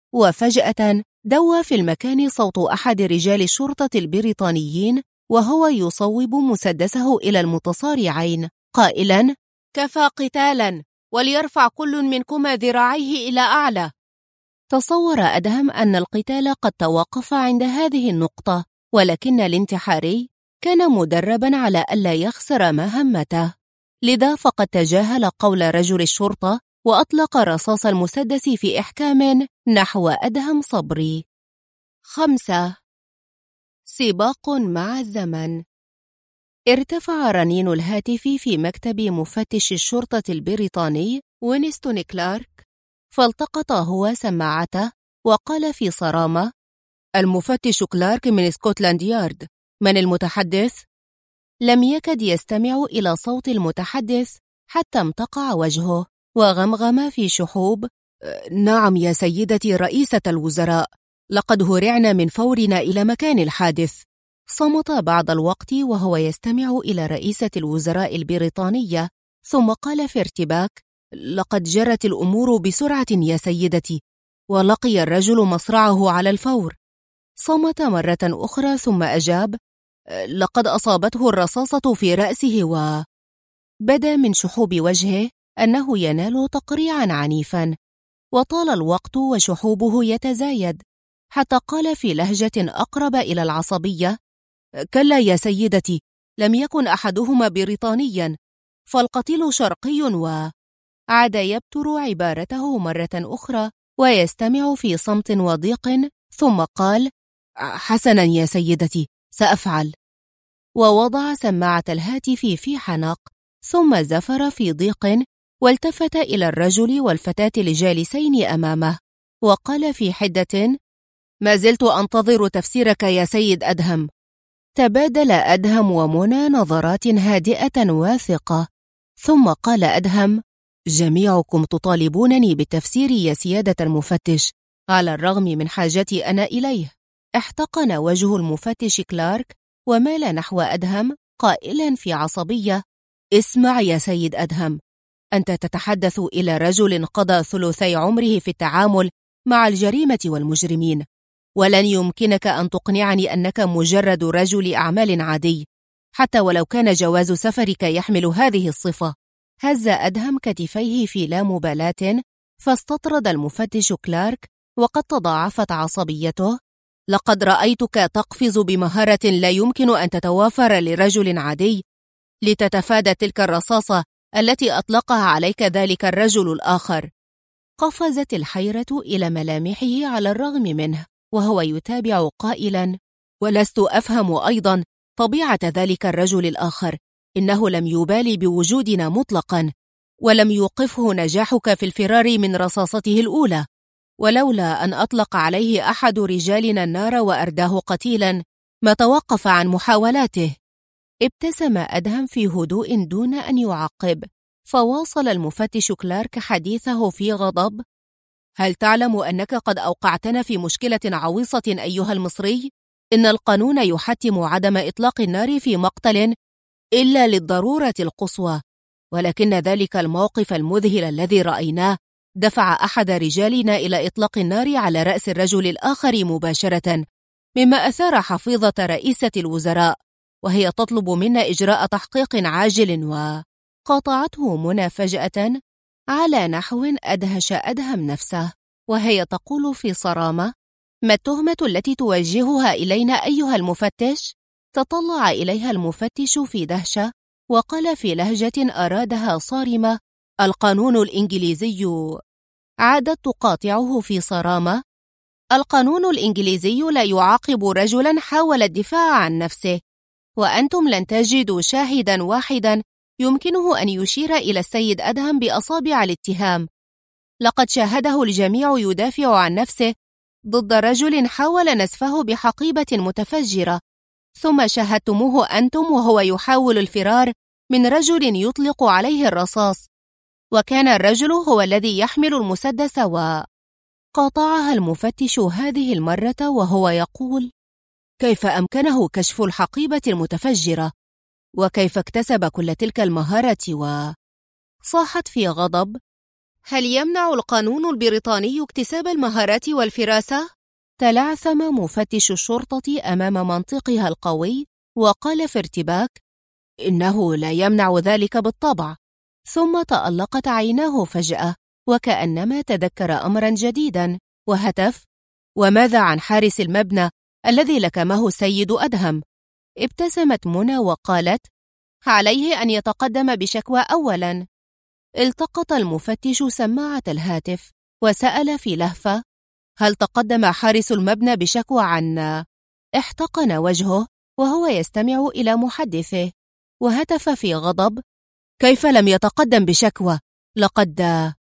وفجأة دوى في المكان صوت أحد رجال الشرطة البريطانيين، وهو يصوب مسدسه إلى المتصارعين قائلا: كفى قتالا، وليرفع كل منكما ذراعيه إلى أعلى. تصور أدهم أن القتال قد توقف عند هذه النقطة، ولكن الانتحاري كان مدربا على ألا يخسر مهمته، لذا فقد تجاهل قول رجل الشرطة وأطلق رصاص المسدس في إحكام نحو أدهم صبري. 5. سباق مع الزمن. ارتفع رنين الهاتف في مكتب مفتش الشرطة البريطاني وينستون كلارك، فالتقط هو سماعته وقال في صرامة: المفتش كلارك من سكوتلاند يارد، من المتحدث؟ لم يكد يستمع إلى صوت المتحدث حتى امتقع وجهه وغمغم في شحوب: نعم يا سيدتي رئيسة الوزراء، لقد هرعنا من فورنا إلى مكان الحادث. صمت بعض الوقت وهو يستمع إلى رئيسة الوزراء البريطانية، ثم قال في ارتباك: لقد جرت الأمور بسرعة يا سيدتي، ولقي الرجل مصرعه على الفور. صمت مرة أخرى ثم أجاب: لقد أصابته الرصاصة في رأسه بدا من شحوب وجهه أنه ينال تقريعا عنيفا، وطال الوقت وشحوبه يتزايد، حتى قال في لهجة أقرب إلى العصبية: كلا يا سيدتي، لم يكن أحدهما بريطانيا، فالقتيل شرقي. عاد يبتر عبارته مرة أخرى ويستمع في صمت وضيق، ثم قال: حسنا يا سيدتي، سأفعل. ووضع سماعة الهاتف في حنق، ثم زفر في ضيق، والتفت إلى الرجل والفتاة الجالسين أمامه، وقال في حدة: ما زلت أنتظر تفسيرك يا سيد أدهم. تبادل أدهم ومنى نظرات هادئة واثقة، ثم قال أدهم: جميعكم تطالبونني بالتفسير يا سيادة المفتش، على الرغم من حاجتي أنا إليه. احتقن وجه المفتش كلارك ومال نحو أدهم قائلا في عصبية: اسمع يا سيد أدهم، أنت تتحدث إلى رجل قضى ثلثي عمره في التعامل مع الجريمة والمجرمين، ولن يمكنك أن تقنعني أنك مجرد رجل أعمال عادي، حتى ولو كان جواز سفرك يحمل هذه الصفة. هز أدهم كتفيه في لا مبالاة، فاستطرد المفتش كلارك وقد تضاعفت عصبيته: لقد رأيتك تقفز بمهارة لا يمكن أن تتوافر لرجل عادي لتتفادى تلك الرصاصة التي أطلقها عليك ذلك الرجل الآخر. قفزت الحيرة إلى ملامحه على الرغم منه، وهو يتابع قائلا: ولست أفهم أيضا طبيعة ذلك الرجل الآخر، إنه لم يبالي بوجودنا مطلقا، ولم يوقفه نجاحك في الفرار من رصاصته الأولى، ولولا أن أطلق عليه أحد رجالنا النار وأرداه قتيلا ما توقف عن محاولاته. ابتسم أدهم في هدوء دون أن يعقب، فواصل المفتش كلارك حديثه في غضب: هل تعلم أنك قد أوقعتنا في مشكلة عويصة أيها المصري؟ إن القانون يحتم عدم إطلاق النار في مقتل إلا للضرورة القصوى، ولكن ذلك الموقف المذهل الذي رأيناه دفع أحد رجالنا إلى إطلاق النار على رأس الرجل الآخر مباشرة، مما أثار حفيظة رئيسة الوزراء، وهي تطلب منا إجراء تحقيق عاجل. وقاطعته منى فجأة على نحو أدهش أدهم نفسه، وهي تقول في صرامة: ما التهمة التي توجهها إلينا أيها المفتش؟ تطلع إليها المفتش في دهشة وقال في لهجة أرادها صارمة: القانون الإنجليزي. عادت تقاطعه في صرامة: القانون الإنجليزي لا يعاقب رجلا حاول الدفاع عن نفسه، وأنتم لن تجدوا شاهدا واحدا يمكنه أن يشير إلى السيد أدهم بأصابع الاتهام. لقد شاهده الجميع يدافع عن نفسه ضد رجل حاول نسفه بحقيبة متفجرة، ثم شاهدتموه أنتم وهو يحاول الفرار من رجل يطلق عليه الرصاص، وكان الرجل هو الذي يحمل المسدس. وقاطعها المفتش هذه المرة وهو يقول: كيف أمكنه كشف الحقيبة المتفجرة؟ وكيف اكتسب كل تلك المهارة؟ صاحت في غضب: هل يمنع القانون البريطاني اكتساب المهارات والفراسة؟ تلعثم مفتش الشرطة أمام منطقها القوي وقال في ارتباك: إنه لا يمنع ذلك بالطبع. ثم تألقت عيناه فجأة وكأنما تذكر أمرا جديدا وهتف: وماذا عن حارس المبنى الذي لكمه السيد أدهم؟ ابتسمت منى وقالت: عليه أن يتقدم بشكوى أولا. التقط المفتش سماعة الهاتف وسأل في لهفة: هل تقدم حارس المبنى بشكوى عنا؟ احتقن وجهه وهو يستمع إلى محدثه وهتف في غضب: كيف لم يتقدم بشكوى؟ لقد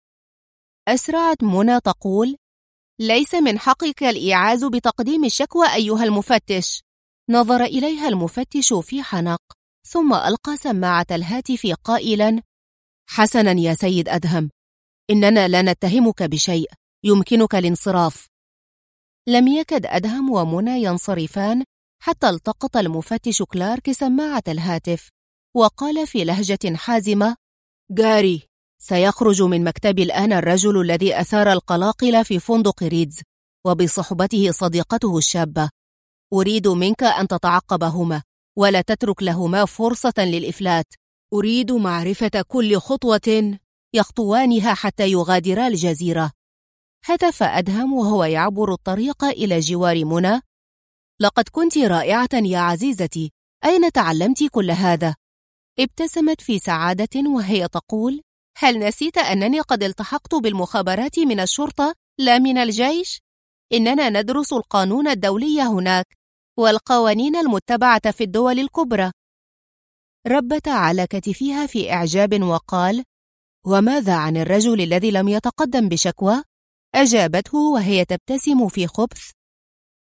أسرعت منى تقول: ليس من حقك الإيعاز بتقديم الشكوى أيها المفتش. نظر إليها المفتش في حنق، ثم ألقى سماعة الهاتف قائلا: حسنا يا سيد أدهم، إننا لا نتهمك بشيء، يمكنك الانصراف. لم يكد أدهم ومنى ينصرفان حتى التقط المفتش كلارك سماعة الهاتف وقال في لهجة حازمة: جاري، سيخرج من مكتبي الآن الرجل الذي أثار القلاقل في فندق ريدز وبصحبته صديقته الشابة. أريد منك أن تتعقبهما ولا تترك لهما فرصة للإفلات. أريد معرفة كل خطوة يخطوانها حتى يغادرا الجزيرة. هتف أدهم وهو يعبر الطريق إلى جوار منى: لقد كنت رائعة يا عزيزتي، أين تعلمت كل هذا؟ ابتسمت في سعادة وهي تقول: هل نسيت أنني قد التحقت بالمخابرات من الشرطة لا من الجيش؟ إننا ندرس القانون الدولي هناك والقوانين المتبعة في الدول الكبرى. ربت على كتفها في إعجاب وقال: وماذا عن الرجل الذي لم يتقدم بشكوى؟ أجابته وهي تبتسم في خبث: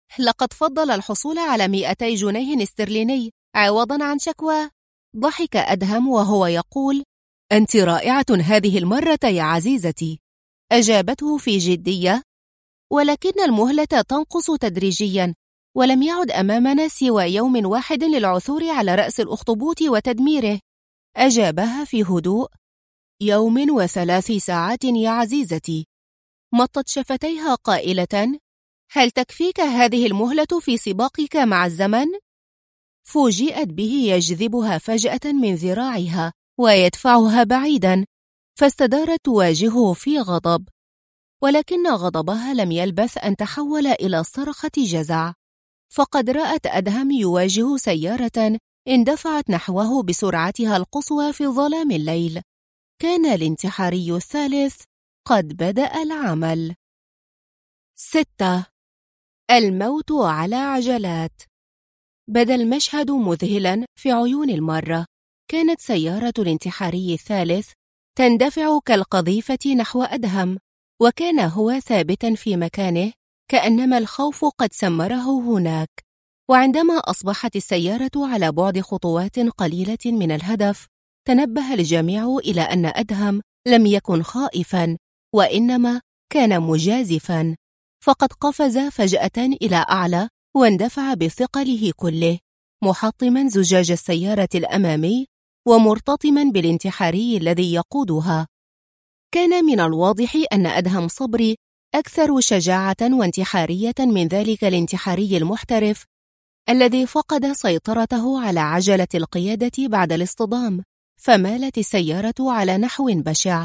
لقد فضل الحصول على 200 جنيه استرليني عوضاً عن شكواه. ضحك أدهم وهو يقول: أنت رائعة هذه المرة يا عزيزتي. أجابته في جدية: ولكن المهلة تنقص تدريجياً، ولم يعد أمامنا سوى يوم واحد للعثور على رأس الأخطبوط وتدميره. أجابها في هدوء: 1 و3 ساعات يا عزيزتي. مطت شفتيها قائلة: هل تكفيك هذه المهلة في سباقك مع الزمن؟ فوجئت به يجذبها فجأة من ذراعها ويدفعها بعيدا، فاستدارت تواجهه في غضب، ولكن غضبها لم يلبث أن تحول إلى صرخة جزع، فقد رأت أدهم يواجه سيارة اندفعت نحوه بسرعتها القصوى في ظلام الليل. كان الانتحاري الثالث قد بدأ العمل. 6. الموت على عجلات. بدا المشهد مذهلا في عيون المرة. كانت سيارة الانتحاري الثالث تندفع كالقذيفة نحو أدهم، وكان هو ثابتا في مكانه كأنما الخوف قد سمره هناك. وعندما أصبحت السيارة على بعد خطوات قليلة من الهدف، تنبه الجميع إلى أن أدهم لم يكن خائفا، وإنما كان مجازفا، فقد قفز فجأة إلى أعلى واندفع بثقله كله، محطما زجاج السيارة الأمامي ومرتطما بالانتحاري الذي يقودها. كان من الواضح أن أدهم صبري أكثر شجاعة وانتحارية من ذلك الانتحاري المحترف الذي فقد سيطرته على عجلة القيادة بعد الاصطدام، فمالت السيارة على نحو بشع،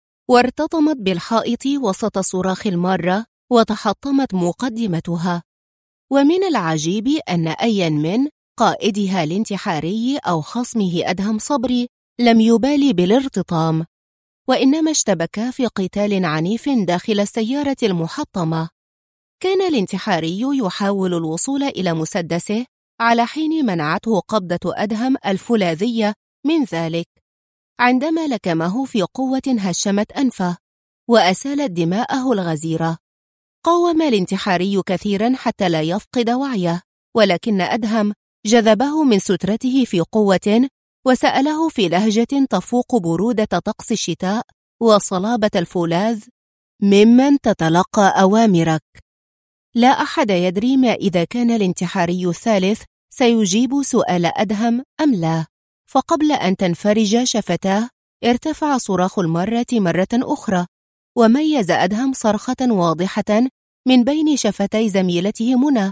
وارتطمت بالحائط وسط صراخ المارة، وتحطمت مقدمتها. ومن العجيب أن أيا من قائدها الانتحاري أو خصمه أدهم صبري لم يبالي بالارتطام، وإنما اشتبكا في قتال عنيف داخل السيارة المحطمة. كان الانتحاري يحاول الوصول إلى مسدسه على حين منعته قبضة أدهم الفولاذية من ذلك، عندما لكمه في قوة هشمت أنفه وأسالت دماءه الغزيرة. قاوم الانتحاري كثيرا حتى لا يفقد وعيه، ولكن أدهم جذبه من سترته في قوة وسأله في لهجة تفوق برودة طقس الشتاء وصلابة الفولاذ: ممن تتلقى أوامرك؟ لا أحد يدري ما إذا كان الانتحاري الثالث سيجيب سؤال أدهم أم لا، فقبل أن تنفرج شفتاه ارتفع صراخ المرة مرة أخرى، وميز أدهم صرخة واضحة من بين شفتي زميلته منى،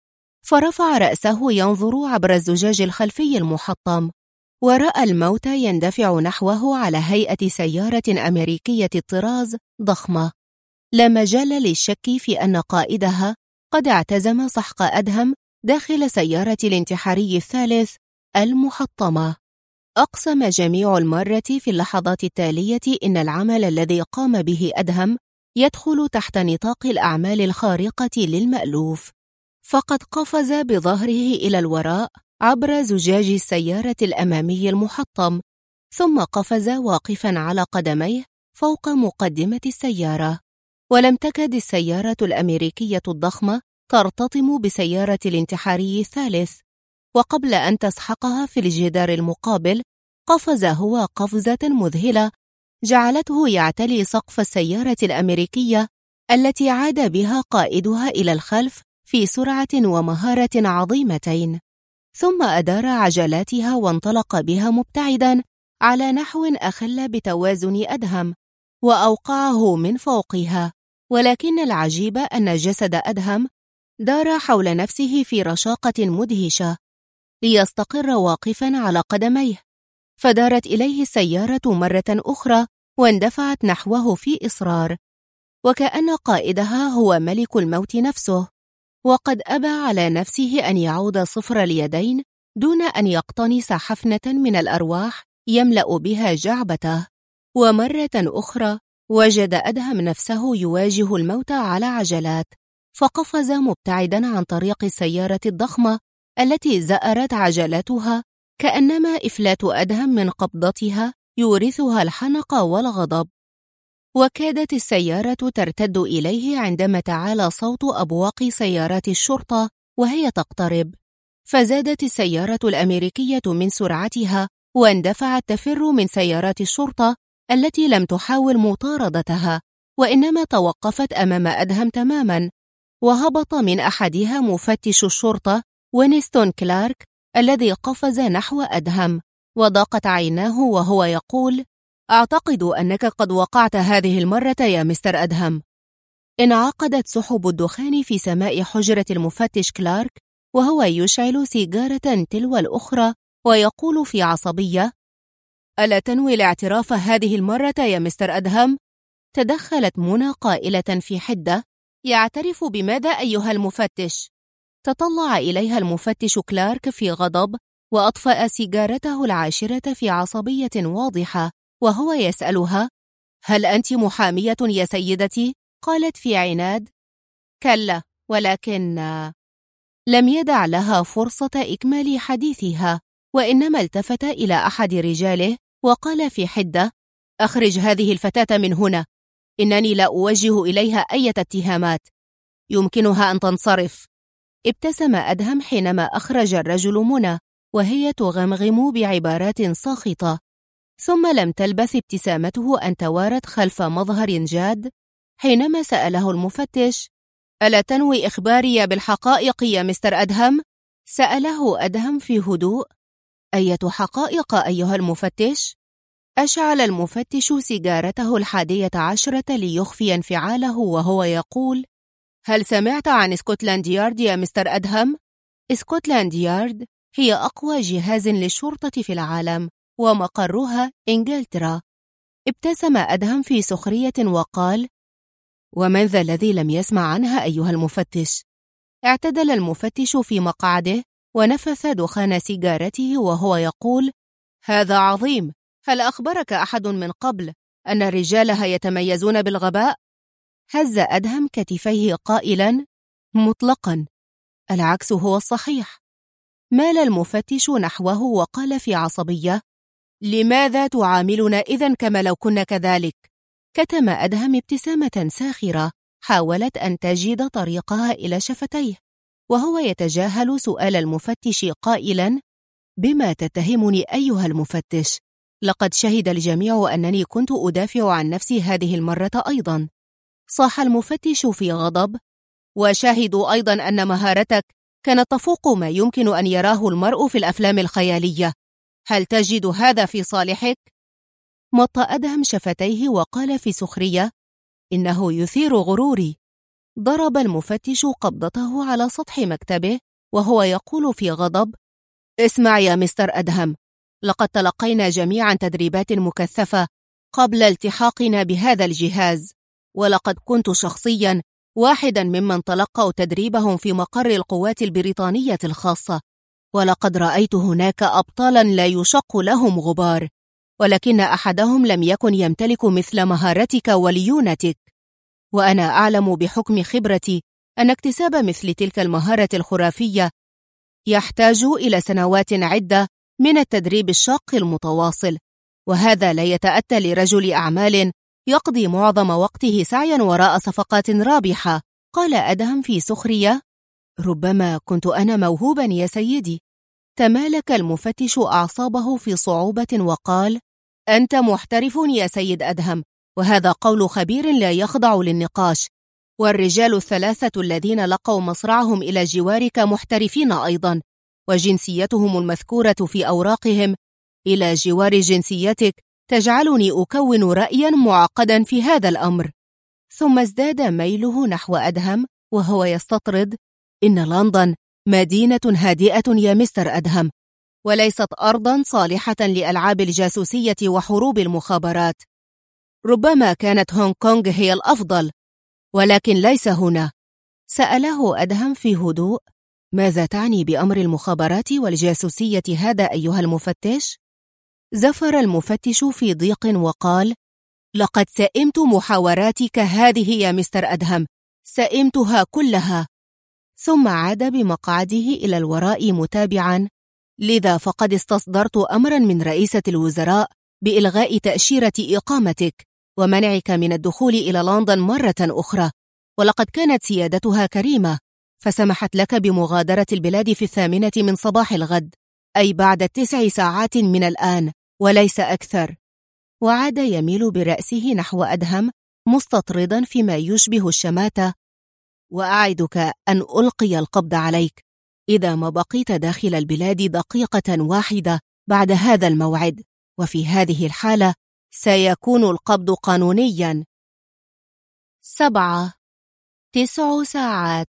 فرفع رأسه ينظر عبر الزجاج الخلفي المحطم، ورأى الموت يندفع نحوه على هيئة سيارة أمريكية الطراز ضخمة، لا مجال للشك في أن قائدها قد اعتزم سحق أدهم داخل سيارة الانتحاري الثالث المحطمة. أقسم جميع المرة في اللحظات التالية إن العمل الذي قام به أدهم يدخل تحت نطاق الأعمال الخارقة للمألوف، فقد قفز بظهره إلى الوراء عبر زجاج السيارة الأمامي المحطم، ثم قفز واقفا على قدميه فوق مقدمة السيارة، ولم تكد السيارة الأمريكية الضخمة ترتطم بسيارة الانتحاري الثالث، وقبل أن تسحقها في الجدار المقابل قفز هو قفزة مذهلة جعلته يعتلي سقف السيارة الأمريكية التي عاد بها قائدها إلى الخلف في سرعة ومهارة عظيمتين، ثم أدار عجلاتها وانطلق بها مبتعدا على نحو أخل بتوازن أدهم وأوقعه من فوقها. ولكن العجيب أن جسد أدهم دار حول نفسه في رشاقة مدهشة ليستقر واقفا على قدميه، فدارت إليه السيارة مرة أخرى واندفعت نحوه في إصرار، وكأن قائدها هو ملك الموت نفسه، وقد أبى على نفسه أن يعود صفر اليدين دون أن يقتنص حفنة من الأرواح يملأ بها جعبته. ومرة أخرى وجد أدهم نفسه يواجه الموت على عجلات، فقفز مبتعدا عن طريق السيارة الضخمة التي زأرت عجلاتها، كأنما إفلات أدهم من قبضتها يورثها الحنق والغضب. وكادت السيارة ترتد إليه عندما تعالى صوت أبواق سيارات الشرطة وهي تقترب، فزادت السيارة الأمريكية من سرعتها واندفعت تفر من سيارات الشرطة التي لم تحاول مطاردتها، وإنما توقفت أمام أدهم تماماً، وهبط من أحدها مفتش الشرطة وينستون كلارك الذي قفز نحو أدهم، وضاقت عيناه وهو يقول: أعتقد أنك قد وقعت هذه المرة يا مستر أدهم. انعقدت سحب الدخان في سماء حجرة المفتش كلارك وهو يشعل سيجارة تلو الأخرى ويقول في عصبية: ألا تنوي الاعتراف هذه المرة يا مستر أدهم؟ تدخلت منى قائلة في حدة: يعترف بماذا أيها المفتش؟ تطلع إليها المفتش كلارك في غضب وأطفأ سيجارته العاشرة في عصبية واضحة وهو يسألها: هل أنت محامية يا سيدتي؟ قالت في عناد: كلا، ولكن... لم يدع لها فرصة إكمال حديثها، وإنما التفت إلى أحد رجاله وقال في حدة: أخرج هذه الفتاة من هنا، إنني لا أوجه إليها أي اتهامات، يمكنها أن تنصرف. ابتسم أدهم حينما أخرج الرجل منى وهي تغمغم بعبارات ساخطة، ثم لم تلبث ابتسامته أن توارت خلف مظهر جاد حينما سأله المفتش: ألا تنوي إخباري بالحقائق يا مستر أدهم؟ سأله أدهم في هدوء: أية حقائق أيها المفتش؟ أشعل المفتش سيجارته 11 ليخفي انفعاله وهو يقول: هل سمعت عن اسكوتلاند يارد يا مستر أدهم؟ اسكوتلاند يارد هي أقوى جهاز للشرطة في العالم ومقرها إنجلترا. ابتسم أدهم في سخرية وقال: ومن ذا الذي لم يسمع عنها أيها المفتش؟ اعتدل المفتش في مقعده ونفث دخان سيجارته وهو يقول: هذا عظيم. هل أخبرك أحد من قبل أن رجالها يتميزون بالغباء؟ هز أدهم كتفيه قائلاً: مطلقاً، العكس هو الصحيح. مال المفتش نحوه وقال في عصبية: لماذا تعاملنا إذن كما لو كنا كذلك؟ كتم أدهم ابتسامة ساخرة حاولت أن تجد طريقها إلى شفتيه وهو يتجاهل سؤال المفتش قائلاً: بما تتهمني أيها المفتش؟ لقد شهد الجميع أنني كنت أدافع عن نفسي هذه المرة أيضاً. صاح المفتش في غضب: وشاهدوا أيضاً أن مهارتك كانت تفوق ما يمكن أن يراه المرء في الأفلام الخيالية. هل تجد هذا في صالحك؟ مط أدهم شفتيه وقال في سخرية: إنه يثير غروري. ضرب المفتش قبضته على سطح مكتبه وهو يقول في غضب: اسمع يا مستر أدهم، لقد تلقينا جميعا تدريبات مكثفة قبل التحاقنا بهذا الجهاز، ولقد كنت شخصيا واحدا ممن تلقوا تدريبهم في مقر القوات البريطانية الخاصة، ولقد رأيت هناك أبطالا لا يشق لهم غبار، ولكن أحدهم لم يكن يمتلك مثل مهارتك وليونتك، وأنا أعلم بحكم خبرتي أن اكتساب مثل تلك المهارة الخرافية يحتاج إلى سنوات عدة من التدريب الشاق المتواصل، وهذا لا يتأتى لرجل أعمال يقضي معظم وقته سعيا وراء صفقات رابحة. قال أدهم في سخرية: ربما كنت أنا موهوبا يا سيدي. تمالك المفتش أعصابه في صعوبة وقال: أنت محترف يا سيد أدهم، وهذا قول خبير لا يخضع للنقاش، والرجال الثلاثة الذين لقوا مصرعهم إلى جوارك محترفين أيضا، وجنسيتهم المذكورة في أوراقهم إلى جوار جنسيتك تجعلني أكون رأيا معقدا في هذا الأمر. ثم ازداد ميله نحو أدهم وهو يستطرد: إن لندن مدينة هادئة يا مستر أدهم، وليست أرضا صالحة لألعاب الجاسوسية وحروب المخابرات. ربما كانت هونغ كونغ هي الأفضل، ولكن ليس هنا. سأله أدهم في هدوء: ماذا تعني بأمر المخابرات والجاسوسية هذا أيها المفتش؟ زفر المفتش في ضيق وقال: لقد سئمت محاوراتك هذه يا مستر أدهم، سئمتها كلها. ثم عاد بمقعده إلى الوراء متابعا: لذا فقد استصدرت أمرا من رئيسة الوزراء بإلغاء تأشيرة إقامتك، ومنعك من الدخول إلى لندن مرة أخرى، ولقد كانت سيادتها كريمة، فسمحت لك بمغادرة البلاد في 8 من صباح الغد، أي بعد 9 ساعات من الآن وليس أكثر. وعاد يميل برأسه نحو أدهم مستطردا فيما يشبه الشماتة: وأعدك أن ألقي القبض عليك إذا ما بقيت داخل البلاد دقيقة واحدة بعد هذا الموعد، وفي هذه الحالة سيكون القبض قانونيا. 7. 9 ساعات.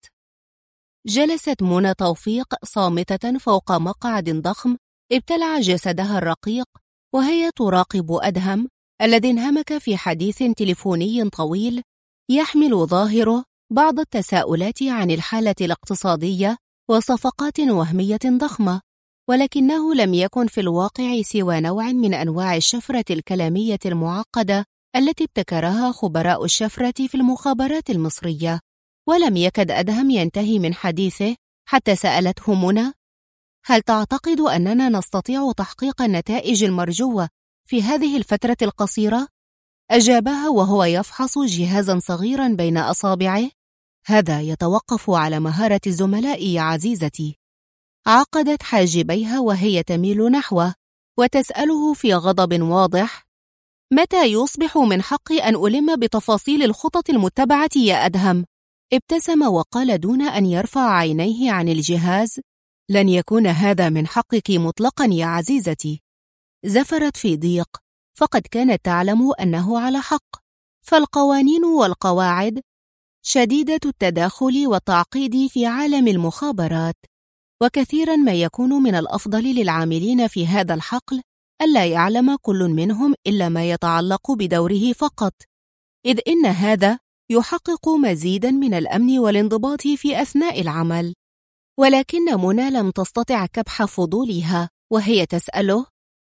جلست منى توفيق صامتة فوق مقعد ضخم ابتلع جسدها الرقيق، وهي تراقب أدهم الذي انهمك في حديث تليفوني طويل يحمل ظاهره بعض التساؤلات عن الحالة الاقتصادية وصفقات وهمية ضخمة، ولكنه لم يكن في الواقع سوى نوع من أنواع الشفرة الكلامية المعقدة التي ابتكرها خبراء الشفرة في المخابرات المصرية. ولم يكد أدهم ينتهي من حديثه حتى سألته منى: هل تعتقد أننا نستطيع تحقيق النتائج المرجوة في هذه الفترة القصيرة؟ أجابها وهو يفحص جهازا صغيرا بين أصابعه: هذا يتوقف على مهارة الزملاء يا عزيزتي. عقدت حاجبيها وهي تميل نحوه وتسأله في غضب واضح: متى يصبح من حقي أن ألم بتفاصيل الخطط المتبعة يا أدهم؟ ابتسم وقال دون أن يرفع عينيه عن الجهاز: لن يكون هذا من حقك مطلقا يا عزيزتي. زفرت في ضيق، فقد كانت تعلم أنه على حق، فالقوانين والقواعد شديدة التداخل والتعقيد في عالم المخابرات، وكثيرا ما يكون من الأفضل للعاملين في هذا الحقل ألا يعلم كل منهم إلا ما يتعلق بدوره فقط، إذ إن هذا يحقق مزيدا من الأمن والانضباط في أثناء العمل. ولكن منى لم تستطع كبح فضولها وهي تسأله: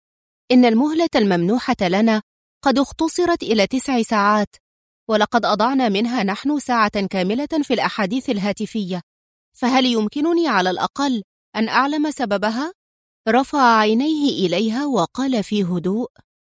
إن المهلة الممنوحة لنا قد اختصرت إلى 9 ساعات، ولقد أضعنا منها نحن ساعة كاملة في الأحاديث الهاتفية، فهل يمكنني على الأقل أن أعلم سببها؟ رفع عينيه إليها وقال في هدوء: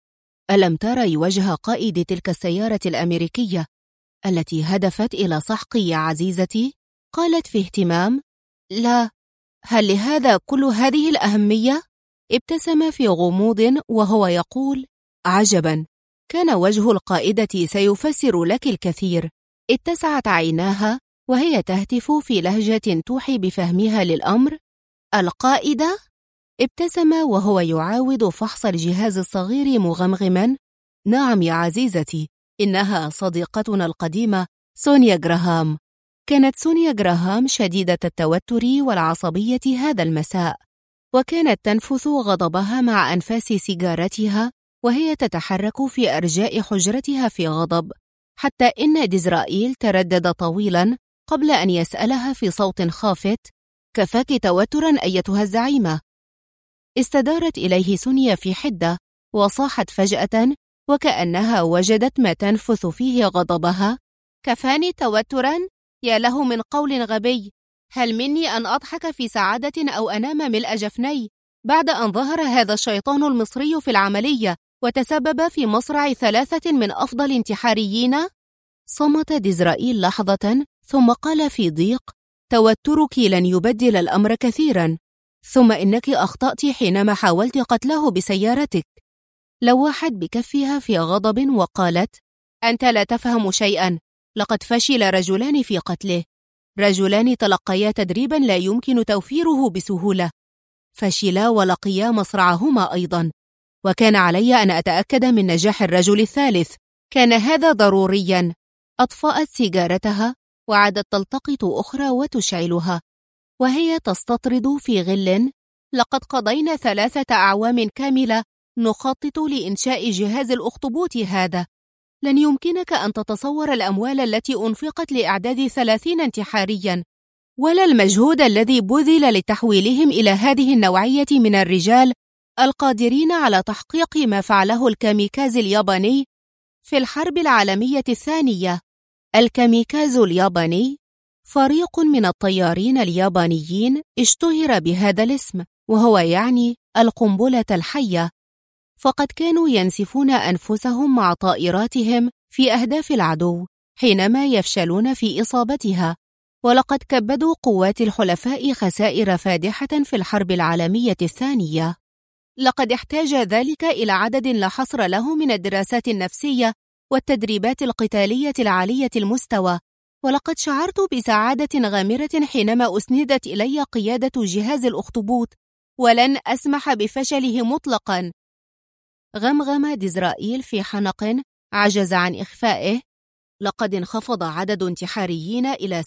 ألم تري وجه قائد تلك السيارة الأمريكية التي هدفت إلى سحقي يا عزيزتي؟ قالت في اهتمام: لا، هل لهذا كل هذه الأهمية؟ ابتسم في غموض وهو يقول: عجبا، كان وجه القائدة سيفسر لك الكثير. اتسعت عيناها وهي تهتف في لهجة توحي بفهمها للأمر: القائدة؟ ابتسم وهو يعاود فحص الجهاز الصغير مغمغما: نعم يا عزيزتي، إنها صديقتنا القديمة سونيا جراهام. كانت سونيا جراهام شديدة التوتر والعصبية هذا المساء، وكانت تنفث غضبها مع أنفاس سيجارتها وهي تتحرك في أرجاء حجرتها في غضب، حتى إن ديزرائيل تردد طويلا قبل أن يسألها في صوت خافت: كفاك توترا أيتها الزعيمة؟ استدارت إليه سونيا في حدة وصاحت فجأة وكأنها وجدت ما تنفث فيه غضبها: كفاني توترا؟ يا له من قول غبي! هل مني أن أضحك في سعادة أو أنام ملء جفني بعد أن ظهر هذا الشيطان المصري في العملية وتسبب في مصرع 3 من أفضل انتحاريين؟ صمت ديزرائيل لحظة ثم قال في ضيق: توترك لن يبدل الأمر كثيرا، ثم إنك أخطأت حينما حاولت قتله بسيارتك. لوحت بكفها في غضب وقالت: أنت لا تفهم شيئا، لقد فشل رجلان في قتله، رجلان تلقيا تدريبا لا يمكن توفيره بسهولة، فشلا ولقيا مصرعهما أيضا، وكان علي أن أتأكد من نجاح الرجل الثالث، كان هذا ضروريا. أطفأت سيجارتها وعادت تلتقط أخرى وتشعلها وهي تستطرد في غل: لقد قضينا 3 أعوام كاملة نخطط لإنشاء جهاز الأخطبوط هذا، لن يمكنك أن تتصور الأموال التي أنفقت لإعداد 30 انتحاريا، ولا المجهود الذي بذل لتحويلهم إلى هذه النوعية من الرجال القادرين على تحقيق ما فعله الكاميكاز الياباني في الحرب العالمية الثانية. الكاميكاز الياباني فريق من الطيارين اليابانيين اشتهر بهذا الاسم، وهو يعني القنبلة الحية. فقد كانوا ينسفون أنفسهم مع طائراتهم في أهداف العدو حينما يفشلون في إصابتها، ولقد كبدوا قوات الحلفاء خسائر فادحة في الحرب العالمية الثانية. لقد احتاج ذلك إلى عدد لا حصر له من الدراسات النفسية والتدريبات القتالية العالية المستوى، ولقد شعرت بسعادة غامرة حينما أسندت إلي قيادة جهاز الأخطبوط، ولن أسمح بفشله مطلقاً. غمغم ديزرائيل في حنق عجز عن إخفائه: لقد انخفض عدد انتحاريين إلى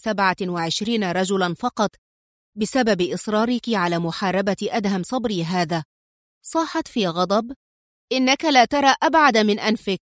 27 رجلاً فقط بسبب إصرارك على محاربة أدهم صبري هذا. صاحت في غضب: إنك لا ترى أبعد من أنفك.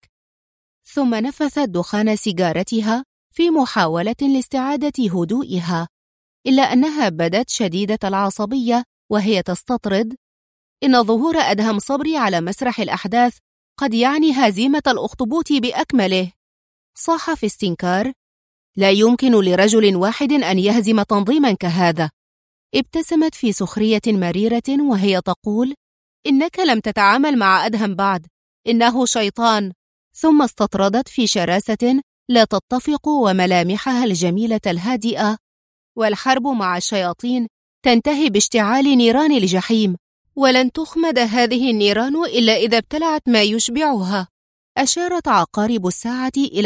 ثم نفثت دخان سيجارتها في محاولة لاستعادة هدوئها، إلا أنها بدت شديدة العصبية وهي تستطرد: إن ظهور أدهم صبري على مسرح الأحداث قد يعني هزيمة الأخطبوط بأكمله. صاح في استنكار: لا يمكن لرجل واحد أن يهزم تنظيما كهذا. ابتسمت في سخرية مريرة وهي تقول: إنك لم تتعامل مع أدهم بعد، إنه شيطان. ثم استطردت في شراسة لا تتفق وملامحها الجميلة الهادئة: والحرب مع الشياطين تنتهي باشتعال نيران الجحيم، ولن تخمد هذه النيران إلا إذا ابتلعت ما يشبعها. أشارت عقارب الساعة إلى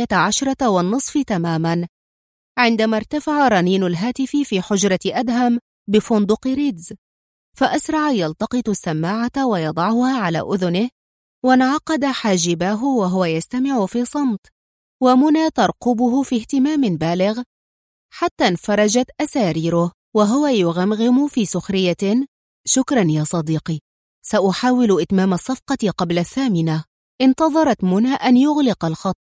12:30 تماما، عندما ارتفع رنين الهاتف في حجرة أدهم بفندق ريدز، فأسرع يلتقط السماعة ويضعها على أذنه، وانعقد حاجباه وهو يستمع في صمت، ومنى ترقبه في اهتمام بالغ حتى انفرجت أساريره وهو يغمغم في سخرية: شكرا يا صديقي، سأحاول إتمام الصفقة قبل 8. انتظرت منى أن يغلق الخط،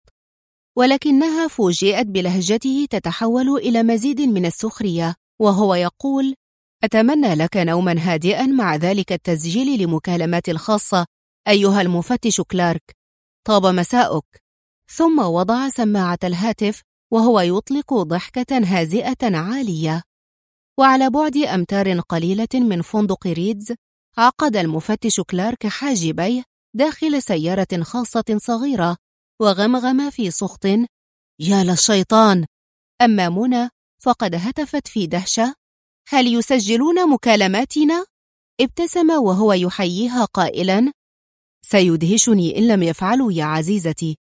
ولكنها فوجئت بلهجته تتحول إلى مزيد من السخرية وهو يقول: أتمنى لك نوما هادئا مع ذلك التسجيل لمكالمات الخاصة أيها المفتش كلارك. طاب مساؤك. ثم وضع سماعة الهاتف وهو يطلق ضحكة هازئة عالية. وعلى بعد أمتار قليلة من فندق ريدز، عقد المفتش كلارك حاجبيه داخل سيارة خاصة صغيرة وغمغم في سخط: يا للشيطان. أما منى فقد هتفت في دهشة: هل يسجلون مكالماتنا؟ ابتسم وهو يحييها قائلا: سيدهشني إن لم يفعلوا يا عزيزتي.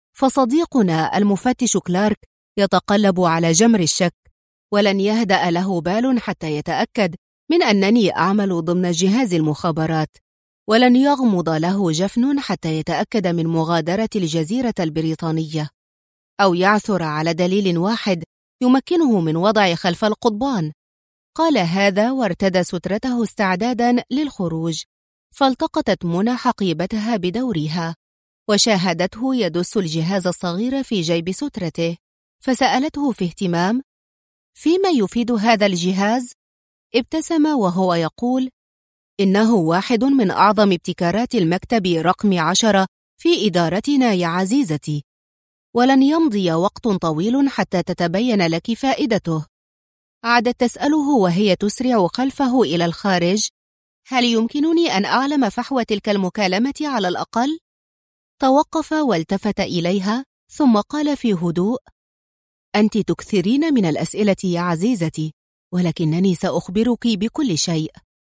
فصديقنا المفتش كلارك يتقلب على جمر الشك، ولن يهدأ له بال حتى يتأكد من أنني أعمل ضمن جهاز المخابرات، ولن يغمض له جفن حتى يتأكد من مغادرة الجزيرة البريطانية، أو يعثر على دليل واحد يمكنه من وضع خلف القضبان. قال هذا وارتدى سترته استعدادا للخروج، فالتقطت منى حقيبتها بدورها وشاهدته يدس الجهاز الصغير في جيب سترته، فسألته في اهتمام: فيما يفيد هذا الجهاز؟ ابتسم وهو يقول: إنه واحد من أعظم ابتكارات المكتب رقم 10 في إدارتنا يا عزيزتي، ولن يمضي وقت طويل حتى تتبين لك فائدته. عادت تسأله وهي تسرع خلفه إلى الخارج: هل يمكنني أن أعلم فحوى تلك المكالمة على الأقل؟ توقف والتفت إليها ثم قال في هدوء: أنت تكثرين من الأسئلة يا عزيزتي، ولكنني سأخبرك بكل شيء.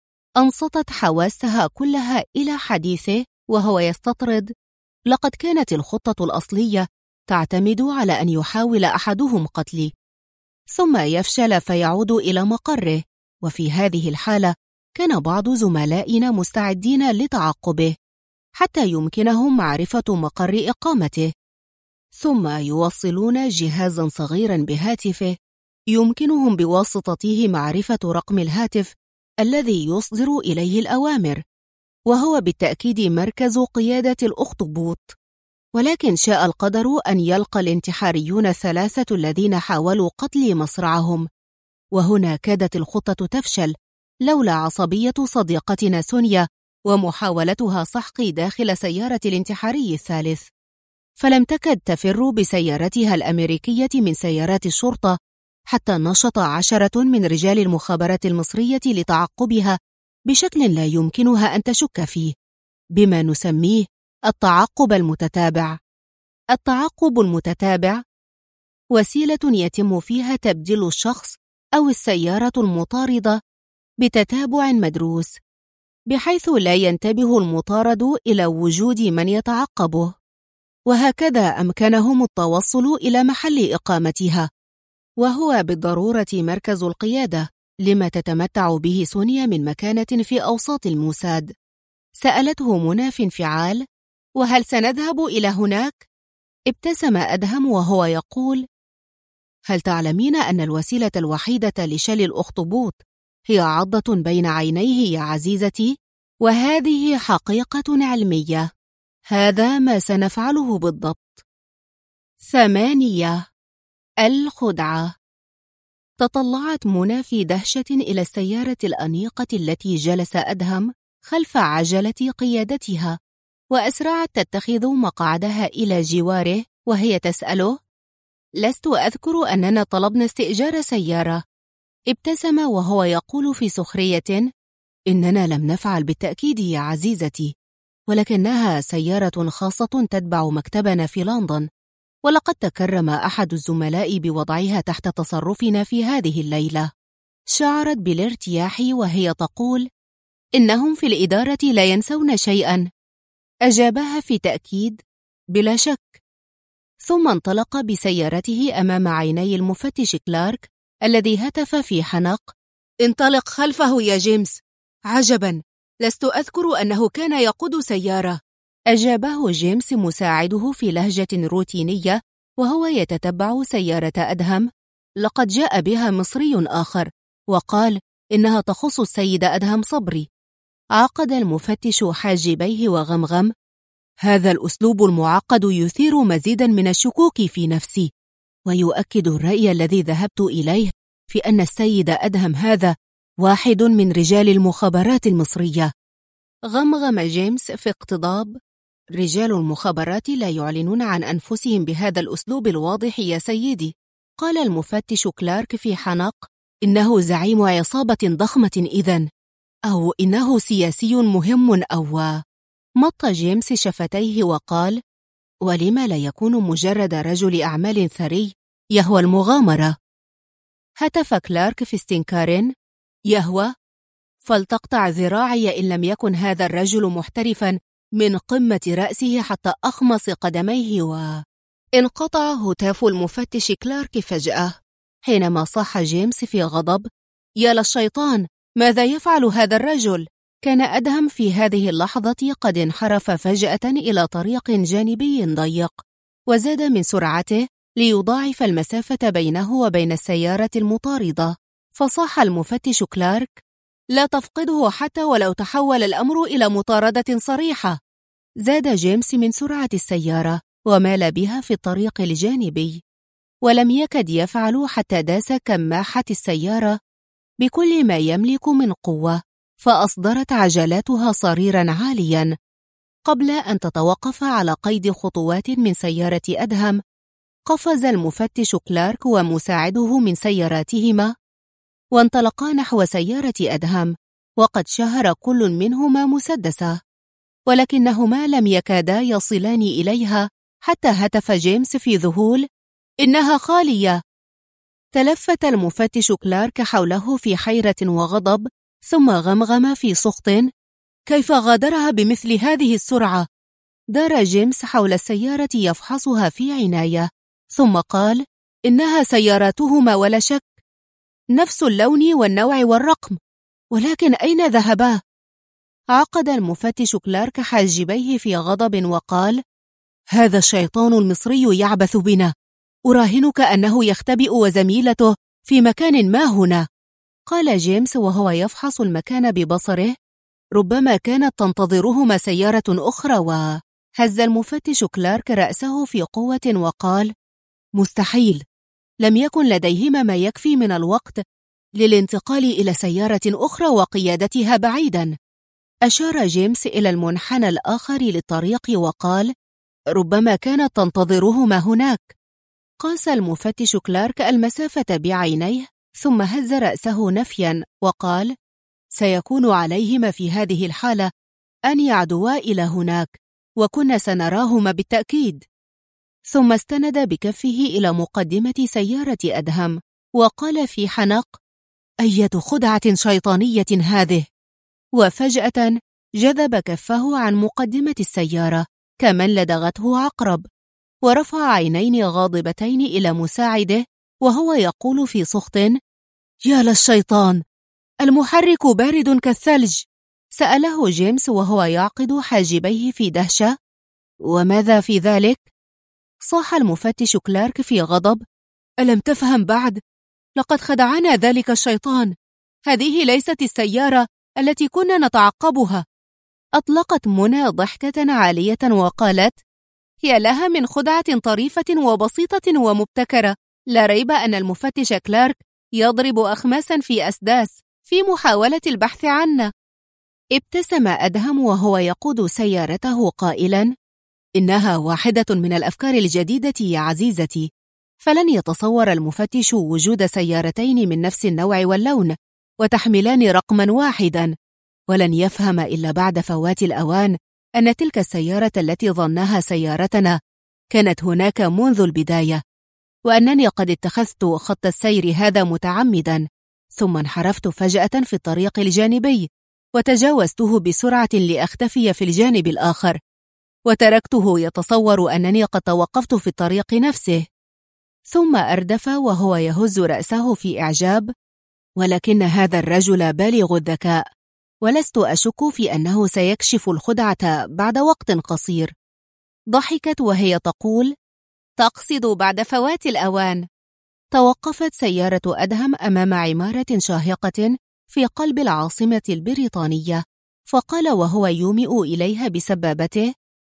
أنصتت حواسها كلها إلى حديثه وهو يستطرد: لقد كانت الخطة الأصلية تعتمد على أن يحاول أحدهم قتلي، ثم يفشل فيعود إلى مقره، وفي هذه الحالة كان بعض زملائنا مستعدين لتعقبه حتى يمكنهم معرفة مقر إقامته، ثم يوصلون جهازا صغيرا بهاتفه يمكنهم بواسطته معرفة رقم الهاتف الذي يصدر إليه الأوامر، وهو بالتأكيد مركز قيادة الأخطبوط. ولكن شاء القدر أن يلقى الانتحاريون الثلاثة الذين حاولوا قتل مصرعهم، وهنا كادت الخطة تفشل لولا عصبية صديقتنا سونيا ومحاولتها سحقي داخل سيارة الانتحاري الثالث. فلم تكد تفر بسيارتها الأمريكية من سيارات الشرطة حتى نشط 10 من رجال المخابرات المصرية لتعقبها بشكل لا يمكنها أن تشك فيه، بما نسميه التعقب المتتابع. التعقب المتتابع وسيلة يتم فيها تبديل الشخص أو السيارة المطاردة بتتابع مدروس، بحيث لا ينتبه المطارد إلى وجود من يتعقبه، وهكذا أمكنهم التوصل إلى محل إقامتها، وهو بالضرورة مركز القيادة لما تتمتع به سونيا من مكانة في أوساط الموساد. سألته منى في انفعال: وهل سنذهب إلى هناك؟ ابتسم أدهم وهو يقول: هل تعلمين أن الوسيلة الوحيدة لشل الأخطبوط هي عضة بين عينيه يا عزيزتي؟ وهذه حقيقة علمية. هذا ما سنفعله بالضبط. 8. الخدعة. تطلعت منى في دهشة إلى السيارة الأنيقة التي جلس أدهم خلف عجلة قيادتها، وأسرعت تتخذ مقعدها إلى جواره وهي تسأله: لست أذكر أننا طلبنا استئجار سيارة. ابتسم وهو يقول في سخرية: إننا لم نفعل بالتأكيد يا عزيزتي، ولكنها سيارة خاصة تتبع مكتبنا في لندن، ولقد تكرم أحد الزملاء بوضعها تحت تصرفنا في هذه الليلة. شعرت بالارتياح وهي تقول: إنهم في الإدارة لا ينسون شيئا. أجابها في تأكيد: بلا شك. ثم انطلق بسيارته أمام عيني المفتش كلارك الذي هتف في حنق: انطلق خلفه يا جيمس. عجبا، لست أذكر أنه كان يقود سيارة. أجابه جيمس مساعده في لهجة روتينية وهو يتتبع سيارة أدهم: لقد جاء بها مصري آخر وقال إنها تخص السيد أدهم صبري. عقد المفتش حاجبيه وغمغم: هذا الأسلوب المعقد يثير مزيدا من الشكوك في نفسي، ويؤكد الرأي الذي ذهبت إليه في أن السيد أدهم هذا واحد من رجال المخابرات المصرية. غمغم جيمس في اقتضاب: رجال المخابرات لا يعلنون عن أنفسهم بهذا الأسلوب الواضح يا سيدي. قال المفتش كلارك في حنق: إنه زعيم عصابة ضخمة إذن، أو إنه سياسي مهم، أو مط جيمس شفتيه وقال: ولما لا يكون مجرد رجل أعمال ثري يهوى المغامرة؟ هتف كلارك في استنكار: يهوى؟ فلتقطع ذراعي إن لم يكن هذا الرجل محترفا من قمة رأسه حتى أخمص قدميه. انقطع هتاف المفتش كلارك فجأة حينما صاح جيمس في غضب: يا للشيطان، ماذا يفعل هذا الرجل؟ كان أدهم في هذه اللحظة قد انحرف فجأة إلى طريق جانبي ضيق، وزاد من سرعته ليضاعف المسافة بينه وبين السيارة المطاردة. فصاح المفتش كلارك: لا تفقده حتى ولو تحول الأمر إلى مطاردة صريحة. زاد جيمس من سرعة السيارة ومال بها في الطريق الجانبي، ولم يكد يفعل حتى داس كماحة السيارة بكل ما يملك من قوة، فأصدرت عجلاتها صريرا عاليا. قبل أن تتوقف على قيد خطوات من سيارة أدهم، قفز المفتش كلارك ومساعده من سياراتهما وانطلقا نحو سيارة أدهم، وقد شهر كل منهما مسدسة، ولكنهما لم يكادا يصلان إليها حتى هتف جيمس في ذهول: إنها خالية. تلفت المفتش كلارك حوله في حيرة وغضب، ثم غمغم في سخط: كيف غادرها بمثل هذه السرعة؟ دار جيمس حول السيارة يفحصها في عناية، ثم قال: إنها سياراتهما ولا شك، نفس اللون والنوع والرقم، ولكن أين ذهبا؟ عقد المفتش كلارك حاجبيه في غضب وقال: هذا الشيطان المصري يعبث بنا، أراهنك أنه يختبئ وزميلته في مكان ما هنا. قال جيمس وهو يفحص المكان ببصره: ربما كانت تنتظرهما سيارة أخرى. وهز المفتش كلارك رأسه في قوة وقال: مستحيل، لم يكن لديهما ما يكفي من الوقت للانتقال إلى سيارة أخرى وقيادتها بعيدا. أشار جيمس إلى المنحنى الآخر للطريق وقال: ربما كانت تنتظرهما هناك. قاس المفتش كلارك المسافة بعينيه، ثم هز رأسه نفيا وقال: سيكون عليهما في هذه الحالة أن يعدوا إلى هناك، وكنا سنراهما بالتأكيد. ثم استند بكفه إلى مقدمة سيارة أدهم وقال في حنق: أية خدعة شيطانية هذه! وفجأة جذب كفه عن مقدمة السيارة كمن لدغته عقرب، ورفع عينين غاضبتين إلى مساعده وهو يقول في سخط: يا للشيطان، المحرك بارد كالثلج. سأله جيمس وهو يعقد حاجبيه في دهشة: وماذا في ذلك؟ صاح المفتش كلارك في غضب: ألم تفهم بعد؟ لقد خدعنا ذلك الشيطان. هذه ليست السيارة التي كنا نتعقبها. أطلقت منى ضحكة عالية وقالت: يا لها من خدعة طريفة وبسيطة ومبتكرة. لا ريب أن المفتش كلارك يضرب أخماسا في أسداس في محاولة البحث عنا. ابتسم أدهم وهو يقود سيارته قائلا: إنها واحدة من الأفكار الجديدة يا عزيزتي. فلن يتصور المفتش وجود سيارتين من نفس النوع واللون وتحملان رقما واحدا، ولن يفهم إلا بعد فوات الأوان أن تلك السيارة التي ظنها سيارتنا كانت هناك منذ البداية، وأنني قد اتخذت خط السير هذا متعمدا، ثم انحرفت فجأة في الطريق الجانبي وتجاوزته بسرعة لأختفي في الجانب الآخر، وتركته يتصور أنني قد توقفت في الطريق نفسه. ثم أردف وهو يهز رأسه في إعجاب: ولكن هذا الرجل بالغ الذكاء، ولست أشك في أنه سيكشف الخدعة بعد وقت قصير. ضحكت وهي تقول: تقصد بعد فوات الأوان. توقفت سيارة أدهم أمام عمارة شاهقة في قلب العاصمة البريطانية، فقال وهو يومئ إليها بسبابته: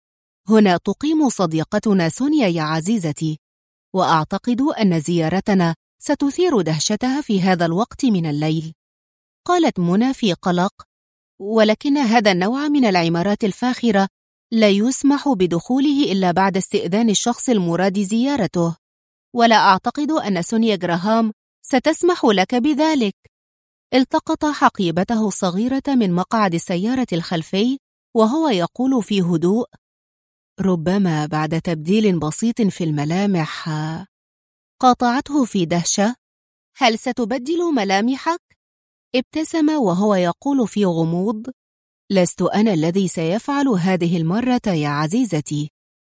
هنا تقيم صديقتنا سونيا يا عزيزتي، وأعتقد أن زيارتنا ستثير دهشتها في هذا الوقت من الليل. قالت منى في قلق: ولكن هذا النوع من العمارات الفاخرة لا يسمح بدخوله إلا بعد استئذان الشخص المراد زيارته، ولا أعتقد أن سونيا جراهام ستسمح لك بذلك. التقط حقيبته الصغيرة من مقعد السيارة الخلفي وهو يقول في هدوء: ربما بعد تبديل بسيط في الملامح. قاطعته في دهشة: هل ستبدل ملامحك؟ ابتسم وهو يقول في غموض: لست أنا الذي سيفعل هذه المرة يا عزيزتي.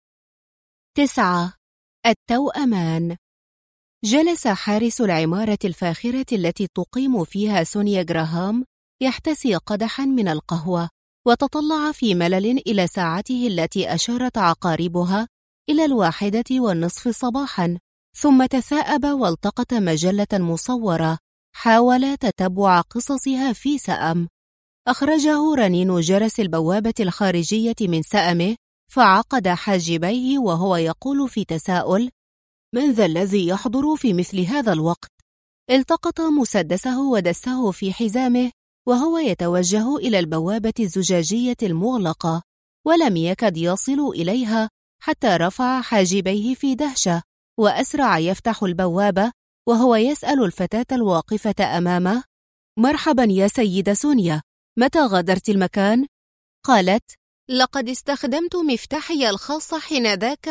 9. التوأمان. جلس حارس العمارة الفاخرة التي تقيم فيها سونيا جراهام يحتسي قدحا من القهوة، وتطلع في ملل إلى ساعته التي أشارت عقاربها إلى 1:30 صباحا، ثم تثاءب والتقط مجلة مصورة حاول تتبع قصصها في سأم. أخرجه رنين جرس البوابة الخارجية من سأمه، فعقد حاجبيه وهو يقول في تساؤل: من ذا الذي يحضر في مثل هذا الوقت؟ التقط مسدسه ودسه في حزامه وهو يتوجه إلى البوابة الزجاجية المغلقة، ولم يكد يصل إليها حتى رفع حاجبيه في دهشة، وأسرع يفتح البوابة وهو يسأل الفتاة الواقفة أمامه: مرحبا يا سيدة سونيا، متى غادرت المكان؟ قالت: لقد استخدمت مفتاحي الخاص حينذاك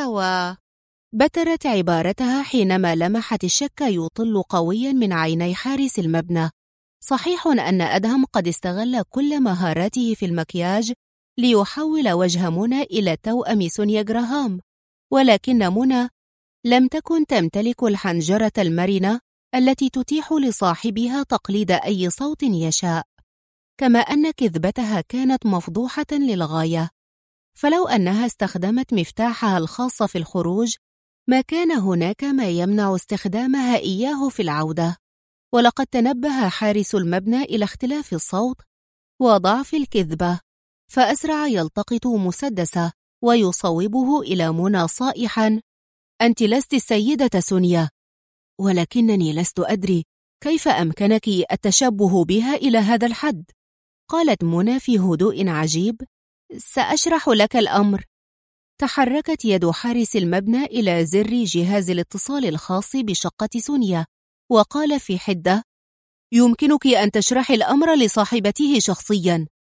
بترت عبارتها حينما لمحت الشك يطل قويا من عيني حارس المبنى. صحيح أن أدهم قد استغل كل مهاراته في المكياج ليحول وجه منى إلى توأم سونيا جراهام، ولكن منى لم تكن تمتلك الحنجرة المرنة التي تتيح لصاحبها تقليد أي صوت يشاء، كما أن كذبتها كانت مفضوحة للغاية. فلو أنها استخدمت مفتاحها الخاص في الخروج ما كان هناك ما يمنع استخدامها إياه في العودة. ولقد تنبه حارس المبنى إلى اختلاف الصوت وضعف الكذبة، فأسرع يلتقط مسدسه ويصوبه إلى منى صائحا: أنت لست السيدة سونيا، ولكنني لست أدري كيف أمكنك التشبه بها إلى هذا الحد. قالت منى في هدوء عجيب: سأشرح لك الأمر. تحركت يد حارس المبنى إلى زر جهاز الاتصال الخاص بشقة سونيا، وقال في حدة: يمكنك أن تشرحي الأمر لصاحبته شخصيا.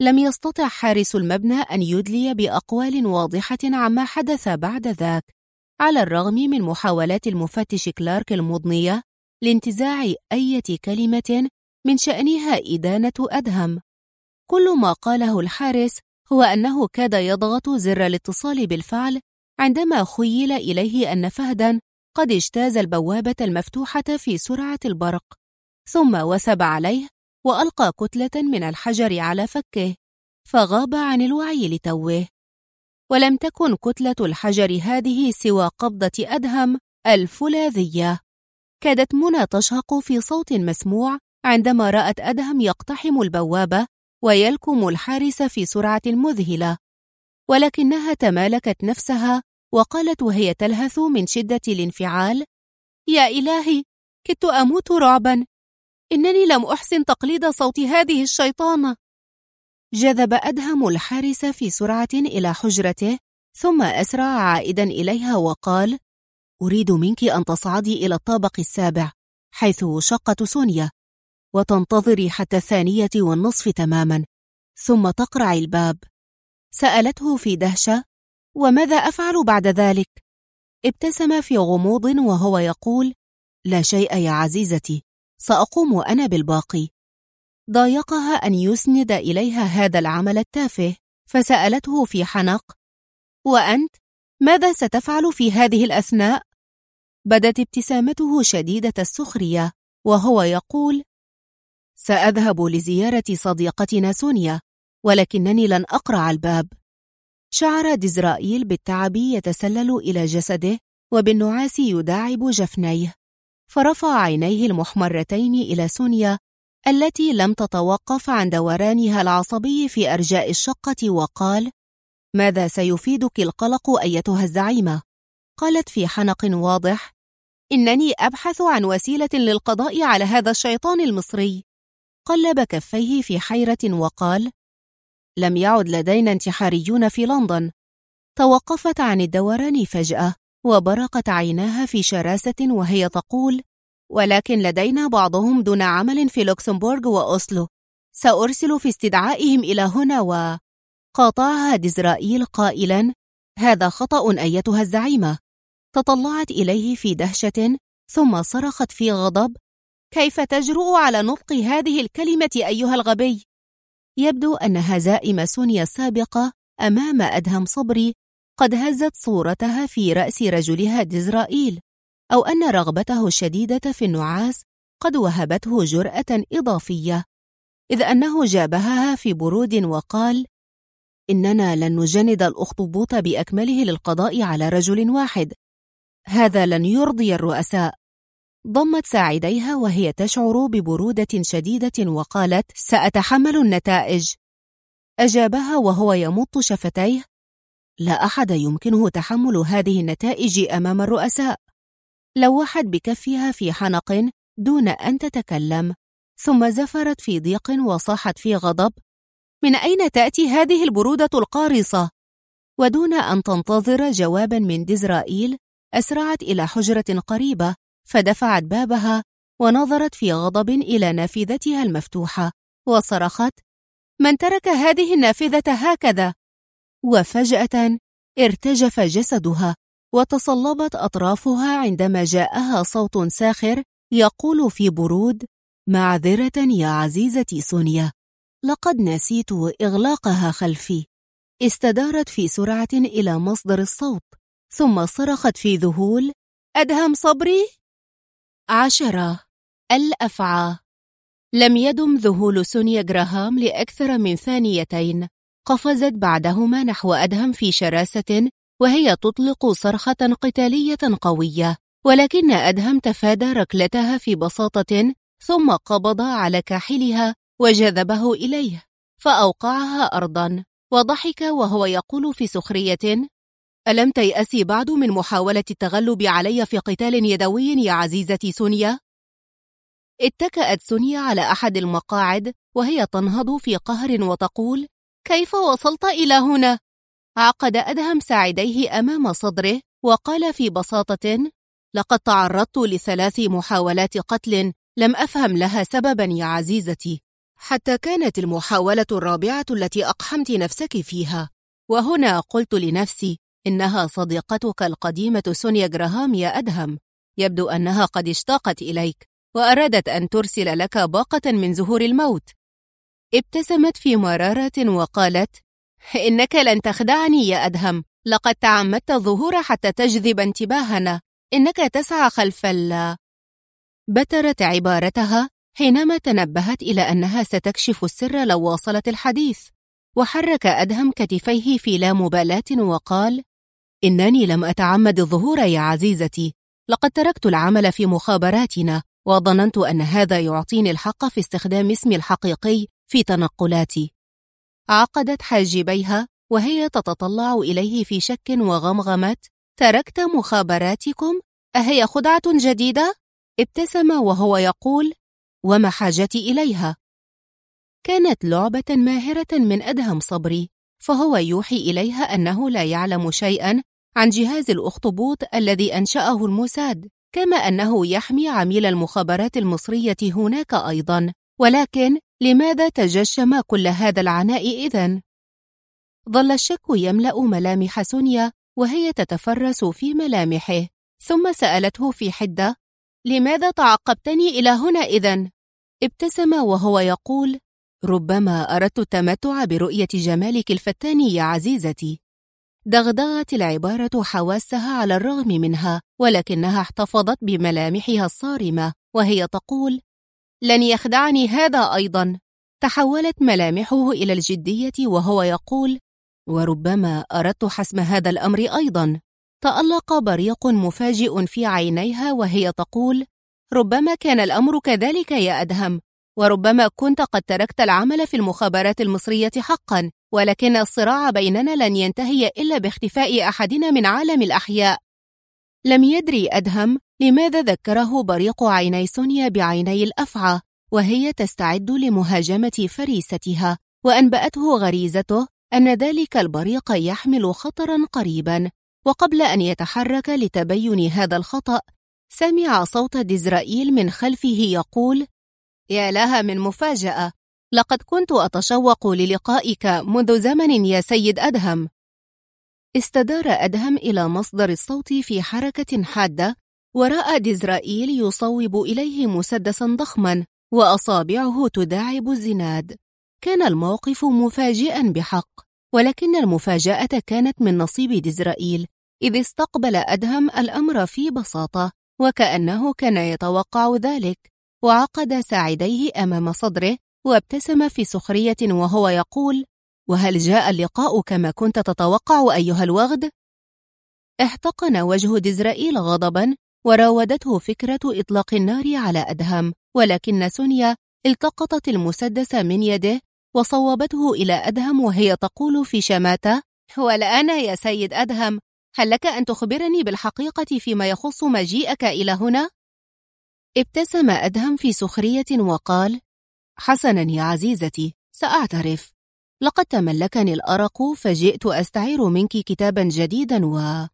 لم يستطع حارس المبنى أن يدلي بأقوال واضحة عما حدث بعد ذاك، على الرغم من محاولات المفتش كلارك المضنية لانتزاع أي كلمة من شأنها إدانة أدهم. كل ما قاله الحارس هو أنه كاد يضغط زر الاتصال بالفعل عندما خيل إليه أن فهداً قد اجتاز البوابة المفتوحة في سرعة البرق، ثم وثب عليه وألقى كتلة من الحجر على فكه، فغاب عن الوعي لتوه. ولم تكن كتلة الحجر هذه سوى قبضة أدهم الفولاذية. كادت منى تشهق في صوت مسموع عندما رأت أدهم يقتحم البوابة ويلكم الحارس في سرعة مذهلة، ولكنها تمالكت نفسها وقالت وهي تلهث من شدة الانفعال: يا إلهي، كدت أموت رعبا، إنني لم أحسن تقليد صوت هذه الشيطانة. جذب أدهم الحارس في سرعة إلى حجرته، ثم أسرع عائدا إليها وقال: أريد منك أن تصعدي إلى الطابق السابع حيث شقة سونيا، وتنتظري حتى 2:30 تماما، ثم تقرعي الباب. سألته في دهشة: وماذا أفعل بعد ذلك؟ ابتسم في غموض وهو يقول: لا شيء يا عزيزتي، سأقوم أنا بالباقي. ضايقها أن يسند إليها هذا العمل التافه، فسألته في حنق: وأنت ماذا ستفعل في هذه الأثناء؟ بدت ابتسامته شديدة السخرية وهو يقول: سأذهب لزيارة صديقتنا سونيا، ولكنني لن أقرع الباب. شعر ديزرائيل بالتعب يتسلل إلى جسده وبالنعاس يداعب جفنيه، فرفع عينيه المحمرتين إلى سونيا التي لم تتوقف عن دورانها العصبي في أرجاء الشقة وقال: ماذا سيفيدك القلق أيتها الزعيمة؟ قالت في حنق واضح: إنني أبحث عن وسيلة للقضاء على هذا الشيطان المصري. قلب كفيه في حيرة وقال: لم يعد لدينا انتحاريون في لندن. توقفت عن الدوران فجأة وبرقت عيناها في شراسة وهي تقول: ولكن لدينا بعضهم دون عمل في لوكسمبورغ وأوسلو، سأرسل في استدعائهم إلى هنا. قاطعها ديزرائيل قائلا: هذا خطأ أيتها الزعيمة. تطلعت إليه في دهشة ثم صرخت في غضب: كيف تجرؤ على نطق هذه الكلمة أيها الغبي؟ يبدو أن هزائم سونيا السابقة أمام أدهم صبري قد هزت صورتها في رأس رجلها ديزرائيل، أو أن رغبته الشديدة في النعاس قد وهبته جرأة إضافية، إذ أنه جابهها في برود وقال: إننا لن نجند الأخطبوط بأكمله للقضاء على رجل واحد، هذا لن يرضي الرؤساء. ضمت ساعديها وهي تشعر ببرودة شديدة وقالت: سأتحمل النتائج. أجابها وهو يمط شفتيه: لا أحد يمكنه تحمل هذه النتائج أمام الرؤساء. لوحت بكفها في حنق دون أن تتكلم، ثم زفرت في ضيق وصاحت في غضب: من أين تأتي هذه البرودة القارصة؟ ودون أن تنتظر جوابا من ديزرائيل أسرعت إلى حجرة قريبة فدفعت بابها ونظرت في غضب إلى نافذتها المفتوحة وصرخت: من ترك هذه النافذة هكذا؟ وفجأة ارتجف جسدها وتصلبت أطرافها عندما جاءها صوت ساخر يقول في برود: معذرة يا عزيزتي سونيا، لقد نسيت إغلاقها خلفي. استدارت في سرعة إلى مصدر الصوت ثم صرخت في ذهول: أدهم صبري؟ 10 الأفعى. لم يدم ذهول سونيا جراهام لأكثر من 2 قفزت بعدهما نحو أدهم في شراسة وهي تطلق صرخة قتالية قوية، ولكن أدهم تفادى ركلتها في بساطة ثم قبض على كاحلها وجذبه إليه فأوقعها أرضا، وضحك وهو يقول في سخرية: ألم تيأسي بعد من محاولة التغلب علي في قتال يدوي يا عزيزتي سونيا؟ اتكأت سونيا على أحد المقاعد وهي تنهض في قهر وتقول: كيف وصلت إلى هنا؟ عقد أدهم ساعديه أمام صدره وقال في بساطة: لقد تعرضت ل3 محاولات قتل لم أفهم لها سببا يا عزيزتي، حتى كانت المحاولة الرابعة التي أقحمت نفسك فيها، وهنا قلت لنفسي: إنها صديقتك القديمة سونيا جراهام يا أدهم، يبدو أنها قد اشتاقت إليك وأرادت أن ترسل لك باقة من زهور الموت. ابتسمت في مرارة وقالت: إنك لن تخدعني يا أدهم، لقد تعمدت الظهور حتى تجذب انتباهنا، إنك تسعى خلف بترت عبارتها حينما تنبهت إلى أنها ستكشف السر لو واصلت الحديث، وحرك أدهم كتفيه في لا مبالاة وقال: إنني لم أتعمد الظهور يا عزيزتي، لقد تركت العمل في مخابراتنا وظننت أن هذا يعطيني الحق في استخدام اسمي الحقيقي في تنقلاتي. عقدت حاجبيها وهي تتطلع إليه في شك وغمغمت: تركت مخابراتكم؟ أهي خدعة جديدة؟ ابتسم وهو يقول: وما حاجتي إليها؟ كانت لعبة ماهرة من أدهم صبري، فهو يوحي إليها أنه لا يعلم شيئاً عن جهاز الأخطبوط الذي أنشأه الموساد، كما أنه يحمي عميل المخابرات المصرية هناك أيضاً. ولكن لماذا تجشم كل هذا العناء إذن؟ ظل الشك يملأ ملامح سونيا وهي تتفرس في ملامحه، ثم سألته في حدة: لماذا تعقبتني إلى هنا إذن؟ ابتسم وهو يقول: ربما أردت التمتع برؤية جمالك الفتان يا عزيزتي. دغدغت العبارة حواسها على الرغم منها، ولكنها احتفظت بملامحها الصارمة وهي تقول: لن يخدعني هذا أيضا. تحولت ملامحه إلى الجدية وهو يقول: وربما أردت حسم هذا الأمر أيضا. تألق بريق مفاجئ في عينيها وهي تقول: ربما كان الأمر كذلك يا أدهم، وربما كنت قد تركت العمل في المخابرات المصرية حقا، ولكن الصراع بيننا لن ينتهي إلا باختفاء أحدنا من عالم الأحياء. لم يدري أدهم لماذا ذكره بريق عيني سونيا بعيني الأفعى وهي تستعد لمهاجمة فريستها، وأنبأته غريزته أن ذلك البريق يحمل خطرا قريبا. وقبل أن يتحرك لتبين هذا الخطأ، سمع صوت ديزرائيل من خلفه يقول: يا لها من مفاجأة، لقد كنت أتشوق للقائك منذ زمن يا سيد أدهم. استدار أدهم إلى مصدر الصوت في حركة حادة، ورأى ديزرائيل يصوب إليه مسدسا ضخما وأصابعه تداعب الزناد. كان الموقف مفاجئا بحق، ولكن المفاجأة كانت من نصيب ديزرائيل، إذ استقبل أدهم الأمر في بساطة وكأنه كان يتوقع ذلك، وعقد ساعديه أمام صدره وابتسم في سخرية وهو يقول: وهل جاء اللقاء كما كنت تتوقع أيها الوغد؟ احتقن وجه ديزرائيل غضبا، وراودته فكرة إطلاق النار على أدهم، ولكن سونيا التقطت المسدس من يده وصوبته إلى أدهم وهي تقول في شماتة: والآن يا سيد أدهم، هل لك أن تخبرني بالحقيقة فيما يخص مجيئك إلى هنا؟ ابتسم أدهم في سخرية وقال: حسنا يا عزيزتي، سأعترف، لقد تملكني الأرق فجئت أستعير منك كتابا جديدا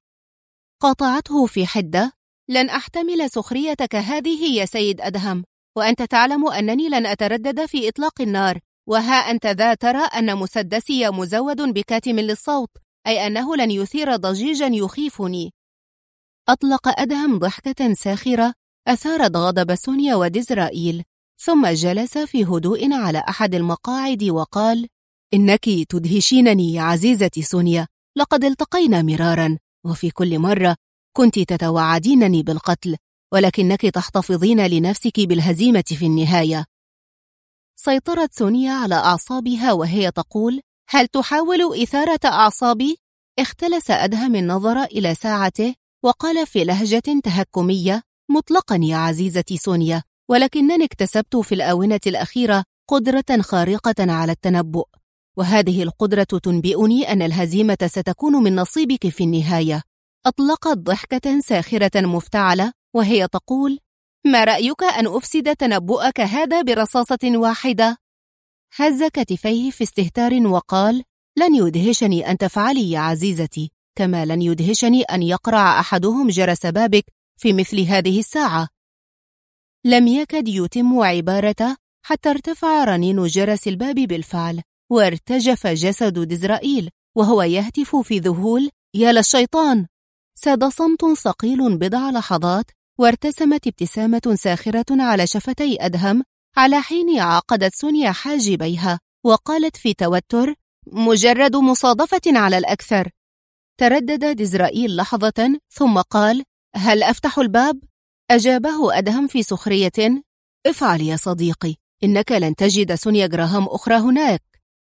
قاطعته في حدة: لن أحتمل سخريتك هذه يا سيد أدهم، وأنت تعلم أنني لن أتردد في إطلاق النار، وها أنت ذا ترى أن مسدسي مزود بكاتم للصوت، أي أنه لن يثير ضجيجا يخيفني. أطلق أدهم ضحكة ساخرة أثارت غضب سونيا وديزرائيل، ثم جلس في هدوء على أحد المقاعد وقال: إنك تدهشينني يا عزيزتي سونيا، لقد التقينا مرارا، وفي كل مرة كنت تتوعدينني بالقتل، ولكنك تحتفظين لنفسك بالهزيمة في النهاية. سيطرت سونيا على أعصابها وهي تقول: هل تحاول إثارة أعصابي؟ اختلس أدهم النظر إلى ساعته وقال في لهجة تهكمية: مطلقا يا عزيزتي سونيا، ولكنني اكتسبت في الآونة الأخيرة قدرة خارقة على التنبؤ، وهذه القدرة تنبئني أن الهزيمة ستكون من نصيبك في النهاية. أطلقت ضحكة ساخرة مفتعلة وهي تقول: ما رأيك أن أفسد تنبؤك هذا برصاصة واحدة؟ هز كتفيه في استهتار وقال: لن يدهشني أن تفعلي يا عزيزتي، كما لن يدهشني أن يقرع أحدهم جرس بابك في مثل هذه الساعة. لم يكد يتم عبارته حتى ارتفع رنين جرس الباب بالفعل، وارتجف جسد ديزرائيل وهو يهتف في ذهول: يا للشيطان! ساد صمت ثقيل بضع لحظات، وارتسمت ابتسامة ساخرة على شفتي أدهم، على حين عقدت سونيا حاجبيها وقالت في توتر: مجرد مصادفة على الأكثر. تردد ديزرائيل لحظة ثم قال: هل أفتح الباب؟ أجابه أدهم في سخرية: افعل يا صديقي، إنك لن تجد سونيا جراهام أخرى هناك.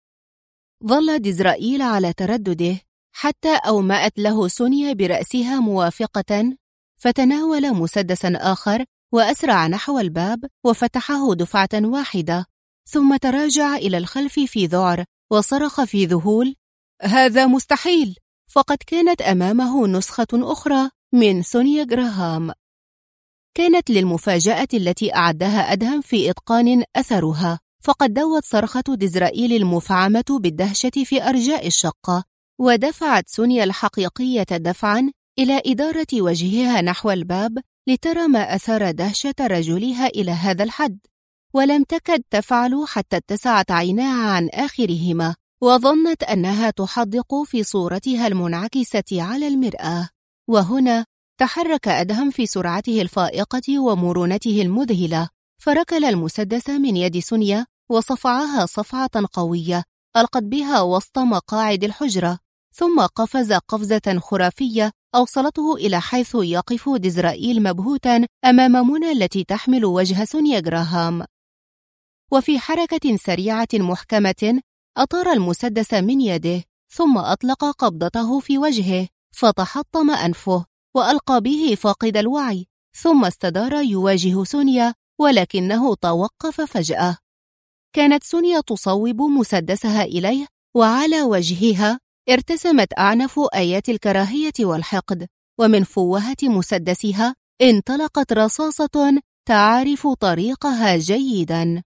ظل ديزرائيل على تردده حتى أومأت له سونيا برأسها موافقة، فتناول مسدسا آخر وأسرع نحو الباب وفتحه دفعة واحدة، ثم تراجع إلى الخلف في ذعر وصرخ في ذهول: هذا مستحيل! فقد كانت أمامه نسخة أخرى من سونيا جراهام. كانت للمفاجأة التي أعدها أدهم في إتقان أثرها، فقد دوت صرخة ديزرائيل المفعمة بالدهشة في أرجاء الشقة، ودفعت سونيا الحقيقية دفعا إلى إدارة وجهها نحو الباب لترى ما أثار دهشة رجلها إلى هذا الحد، ولم تكد تفعل حتى اتسعت عيناها عن آخرهما، وظنت أنها تحدق في صورتها المنعكسة على المرآة. وهنا تحرك أدهم في سرعته الفائقة ومرونته المذهلة، فركل المسدس من يد سونيا وصفعها صفعة قوية ألقت بها وسط مقاعد الحجرة، ثم قفز قفزة خرافية أوصلته إلى حيث يقف ديزرائيل مبهوتا أمام منى التي تحمل وجه سونيا جراهام. وفي حركة سريعة محكمة أطار المسدس من يده، ثم أطلق قبضته في وجهه، فتحطم أنفه وألقى به فاقد الوعي، ثم استدار يواجه سونيا، ولكنه توقف فجأة. كانت سونيا تصوب مسدسها إليه، وعلى وجهها ارتسمت أعنف آيات الكراهية والحقد، ومن فوهة مسدسها انطلقت رصاصة تعرف طريقها جيداً.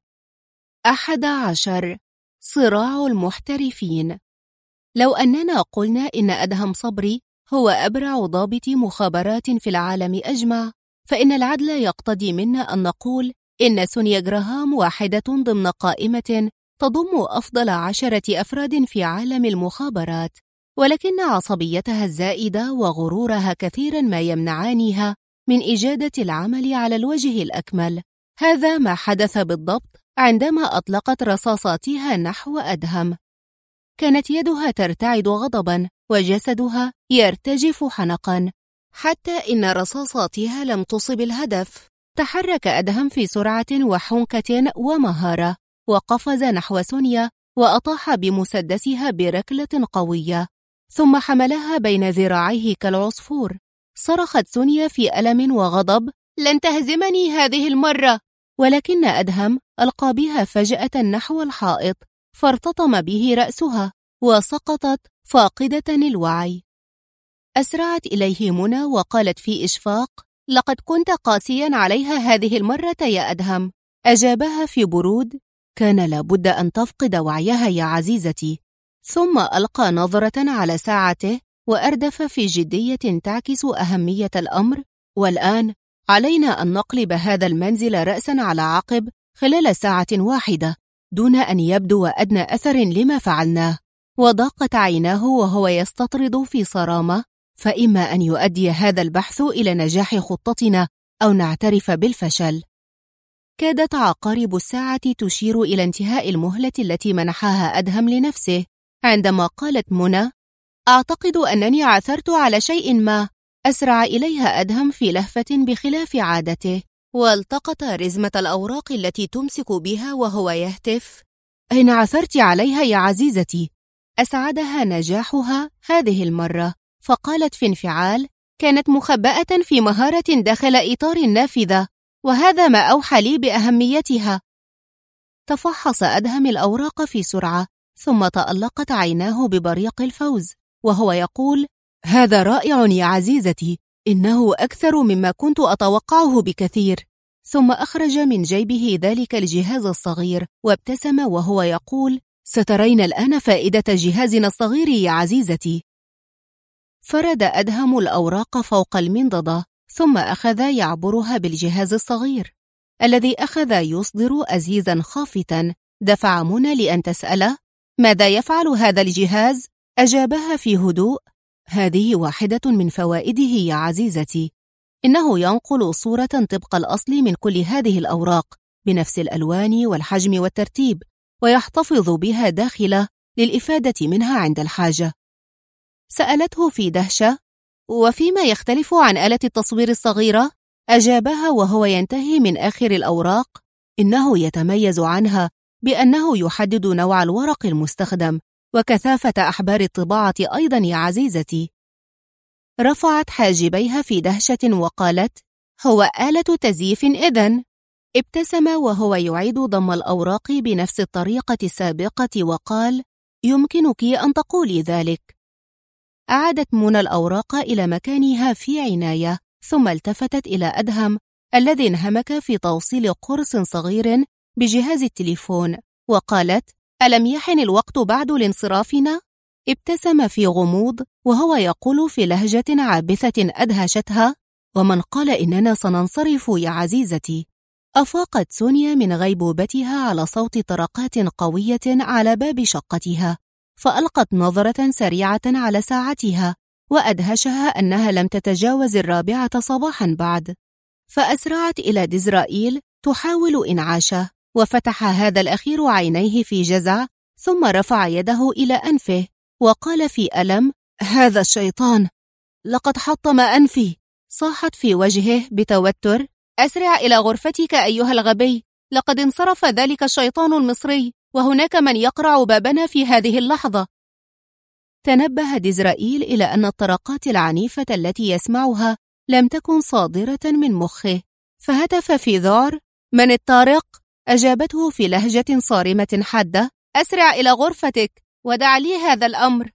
11. صراع المحترفين. لو أننا قلنا إن أدهم صبري هو أبرع ضابط مخابرات في العالم أجمع، فإن العدل يقتضي منا أن نقول إن سونيا جراهام واحدة ضمن قائمة تضم أفضل 10 أفراد في عالم المخابرات، ولكن عصبيتها الزائدة وغرورها كثيرا ما يمنعانها من إجادة العمل على الوجه الأكمل. هذا ما حدث بالضبط عندما أطلقت رصاصاتها نحو أدهم. كانت يدها ترتعد غضبا وجسدها يرتجف حنقا، حتى إن رصاصاتها لم تصب الهدف. تحرك أدهم في سرعة وحنكة ومهارة، وقفز نحو سونيا وأطاح بمسدسها بركلة قوية، ثم حملها بين ذراعيه كالعصفور. صرخت سونيا في ألم وغضب: لن تهزمني هذه المرة! ولكن أدهم ألقى بها فجأة نحو الحائط، فارتطم به رأسها وسقطت فاقدة الوعي. أسرعت إليه منى وقالت في إشفاق: لقد كنت قاسيا عليها هذه المرة يا أدهم. أجابها في برود: كان لابد أن تفقد وعيها يا عزيزتي. ثم ألقى نظرة على ساعته وأردف في جدية تعكس أهمية الأمر: والآن علينا أن نقلب هذا المنزل رأسا على عقب خلال ساعة واحدة، دون أن يبدو أدنى أثر لما فعلناه. وضاقت عيناه وهو يستطرد في صرامة: فإما أن يؤدي هذا البحث إلى نجاح خطتنا أو نعترف بالفشل. كادت عقارب الساعة تشير إلى انتهاء المهلة التي منحها أدهم لنفسه، عندما قالت منى: أعتقد أنني عثرت على شيء ما. أسرع إليها أدهم في لهفة بخلاف عادته، والتقط رزمة الأوراق التي تمسك بها وهو يهتف: أين عثرت عليها يا عزيزتي؟ أسعدها نجاحها هذه المرة، فقالت في انفعال: كانت مخبأة في مهارة داخل إطار النافذة، وهذا ما أوحى لي بأهميتها. تفحص أدهم الأوراق في سرعة، ثم تألقت عيناه ببريق الفوز وهو يقول: هذا رائع يا عزيزتي، إنه أكثر مما كنت أتوقعه بكثير. ثم أخرج من جيبه ذلك الجهاز الصغير وابتسم وهو يقول: سترين الآن فائدة جهازنا الصغير يا عزيزتي. فرد أدهم الأوراق فوق المنضدة، ثم أخذ يعبرها بالجهاز الصغير. الذي أخذ يصدر أزيزا خافتاً دفع منى لأن تسأله: ماذا يفعل هذا الجهاز؟ أجابها في هدوء: هذه واحدة من فوائده يا عزيزتي، إنه ينقل صورة طبق الأصل من كل هذه الأوراق بنفس الألوان والحجم والترتيب، ويحتفظ بها داخله للإفادة منها عند الحاجة. سألته في دهشة: وفيما يختلف عن آلة التصوير الصغيرة؟ أجابها وهو ينتهي من آخر الأوراق: إنه يتميز عنها بأنه يحدد نوع الورق المستخدم وكثافة أحبار الطباعة أيضاً يا عزيزتي. رفعت حاجبيها في دهشة وقالت: هو آلة تزييف إذن؟ ابتسم وهو يعيد ضم الأوراق بنفس الطريقة السابقة وقال: يمكنك أن تقولي ذلك. أعادت منى الأوراق إلى مكانها في عناية، ثم التفتت إلى أدهم الذي انهمك في توصيل قرص صغير بجهاز التليفون وقالت: ألم يحن الوقت بعد لانصرافنا؟ ابتسم في غموض وهو يقول في لهجة عابثة أدهشتها: ومن قال إننا سننصرف يا عزيزتي؟ أفاقت سونيا من غيبوبتها على صوت طرقات قوية على باب شقتها، فألقت نظرة سريعة على ساعتها وأدهشها أنها لم تتجاوز 4 صباحا بعد، فأسرعت إلى ديزرائيل تحاول إنعاشه، وفتح هذا الأخير عينيه في جزع، ثم رفع يده إلى أنفه وقال في ألم: هذا الشيطان لقد حطم أنفي. صاحت في وجهه بتوتر: أسرع إلى غرفتك أيها الغبي، لقد انصرف ذلك الشيطان المصري، وهناك من يقرع بابنا في هذه اللحظة. تنبه ديزرائيل إلى أن الطرقات العنيفة التي يسمعها لم تكن صادرة من مخه، فهتف في ذعر: من الطارق؟ أجابته في لهجة صارمة حادة: أسرع إلى غرفتك ودع لي هذا الأمر.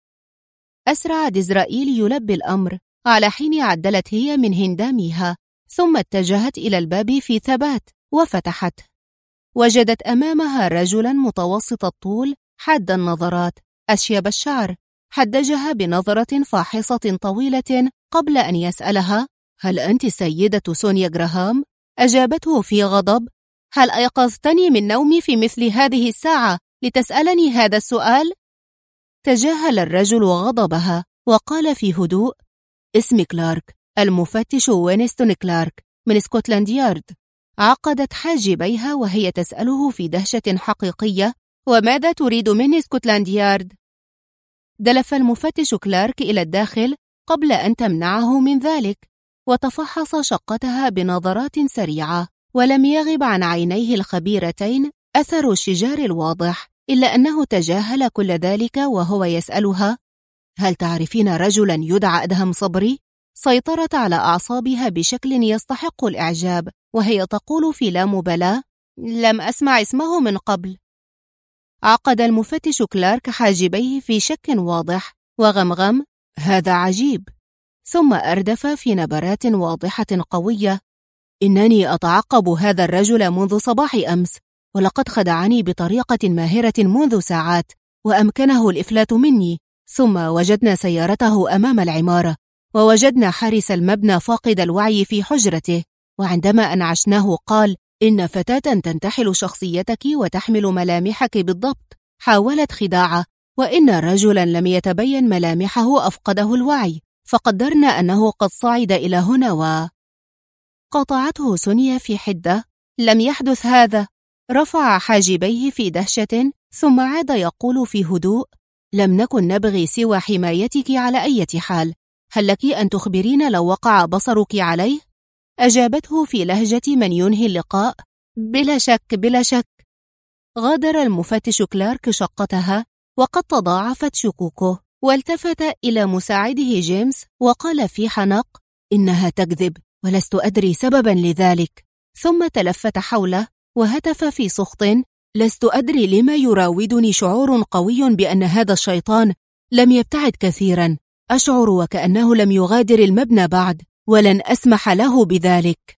أسرع ديزرائيل يلبي الأمر، على حين عدلت هي من هندامها، ثم اتجهت إلى الباب في ثبات وفتحته. وجدت أمامها رجلاً متوسط الطول حاد النظرات أشيب الشعر، حدجها بنظرة فاحصة طويلة قبل أن يسألها: هل أنت السيدة سونيا جراهام؟ أجابته في غضب: هل أيقظتني من نومي في مثل هذه الساعة لتسألني هذا السؤال؟ تجاهل الرجل غضبها وقال في هدوء: اسمي كلارك، المفتش وينستون كلارك من سكوتلاند يارد. عقدت حاجبيها وهي تسأله في دهشة حقيقية: وماذا تريد مني سكوتلاند يارد؟ دلف المفتش كلارك إلى الداخل قبل أن تمنعه من ذلك، وتفحص شقتها بنظرات سريعة، ولم يغب عن عينيه الخبيرتين أثر الشجار الواضح، إلا أنه تجاهل كل ذلك وهو يسألها: هل تعرفين رجلاً يدعى أدهم صبري؟ سيطرت على أعصابها بشكل يستحق الإعجاب، وهي تقول في لا مبالاة: لم أسمع اسمه من قبل. عقد المفتش كلارك حاجبيه في شك واضح وغمغم: هذا عجيب. ثم أردف في نبرات واضحة قوية: إنني أتعقب هذا الرجل منذ صباح أمس، ولقد خدعني بطريقة ماهرة منذ ساعات، وأمكنه الإفلات مني. ثم وجدنا سيارته أمام العمارة، ووجدنا حارس المبنى فاقد الوعي في حجرته، وعندما أنعشناه قال: إن فتاة تنتحل شخصيتك وتحمل ملامحك بالضبط حاولت خداعه، وإن رجلا لم يتبين ملامحه أفقده الوعي، فقدرنا أنه قد صعد إلى هنا قاطعته سونيا في حدة: لم يحدث هذا. رفع حاجبيه في دهشة، ثم عاد يقول في هدوء: لم نكن نبغي سوى حمايتك على أي حال، هل لك أن تخبرين لو وقع بصرك عليه؟ أجابته في لهجة من ينهي اللقاء: بلا شك بلا شك. غادر المفتش كلارك شقتها وقد تضاعفت شكوكه، والتفت إلى مساعده جيمس وقال في حنق: إنها تكذب، ولست أدري سببا لذلك. ثم تلفت حوله وهتف في سخط: لست أدري لما يراودني شعور قوي بأن هذا الشيطان لم يبتعد كثيرا، أشعر وكأنه لم يغادر المبنى بعد، ولن أسمح له بذلك.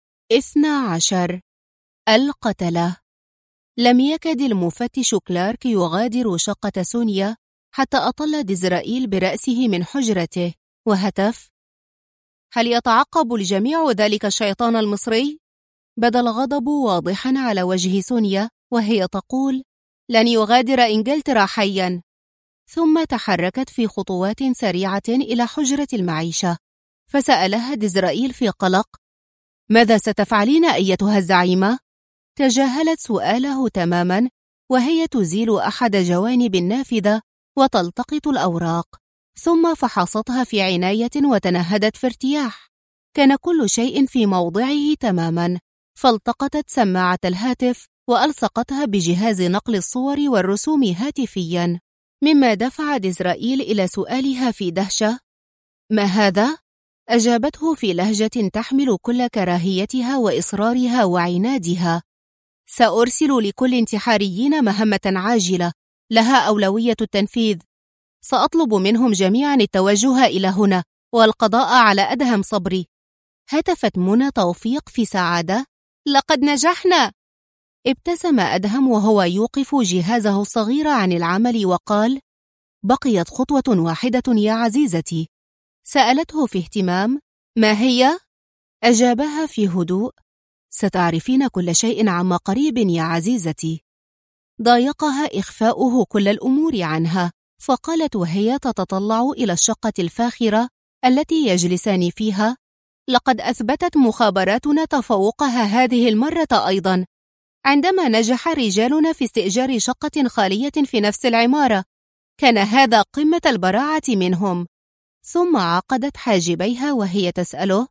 12. القتلة. لم يكد المفتش كلارك يغادر شقة سونيا حتى أطل ديزرائيل برأسه من حجرته وهتف: هل يتعقب الجميع ذلك الشيطان المصري؟ بدا الغضب واضحا على وجه سونيا وهي تقول: لن يغادر إنجلترا حيا. ثم تحركت في خطوات سريعة إلى حجرة المعيشة، فسألها ديزرائيل في قلق: ماذا ستفعلين أيتها الزعيمة؟ تجاهلت سؤاله تماما وهي تزيل أحد جوانب النافذة وتلتقط الأوراق، ثم فحصتها في عناية وتنهدت في ارتياح. كان كل شيء في موضعه تماما، فالتقطت سماعة الهاتف وألصقتها بجهاز نقل الصور والرسوم هاتفيا، مما دفع ديزرائيل إلى سؤالها في دهشة: ما هذا؟ أجابته في لهجة تحمل كل كراهيتها وإصرارها وعنادها: سأرسل لكل انتحاريين مهمة عاجلة لها أولوية التنفيذ. سأطلب منهم جميعا التوجه إلى هنا والقضاء على أدهم صبري. هتفت منى توفيق في سعادة: لقد نجحنا! ابتسم أدهم وهو يوقف جهازه الصغير عن العمل وقال: بقيت خطوة واحدة يا عزيزتي. سألته في اهتمام: ما هي؟ أجابها في هدوء: ستعرفين كل شيء عما قريب يا عزيزتي. ضايقها إخفاؤه كل الأمور عنها، فقالت وهي تتطلع إلى الشقة الفاخرة التي يجلسان فيها: لقد أثبتت مخابراتنا تفوقها هذه المرة أيضا، عندما نجح رجالنا في استئجار شقة خالية في نفس العمارة. كان هذا قمة البراعة منهم. ثم عقدت حاجبيها وهي تسأله: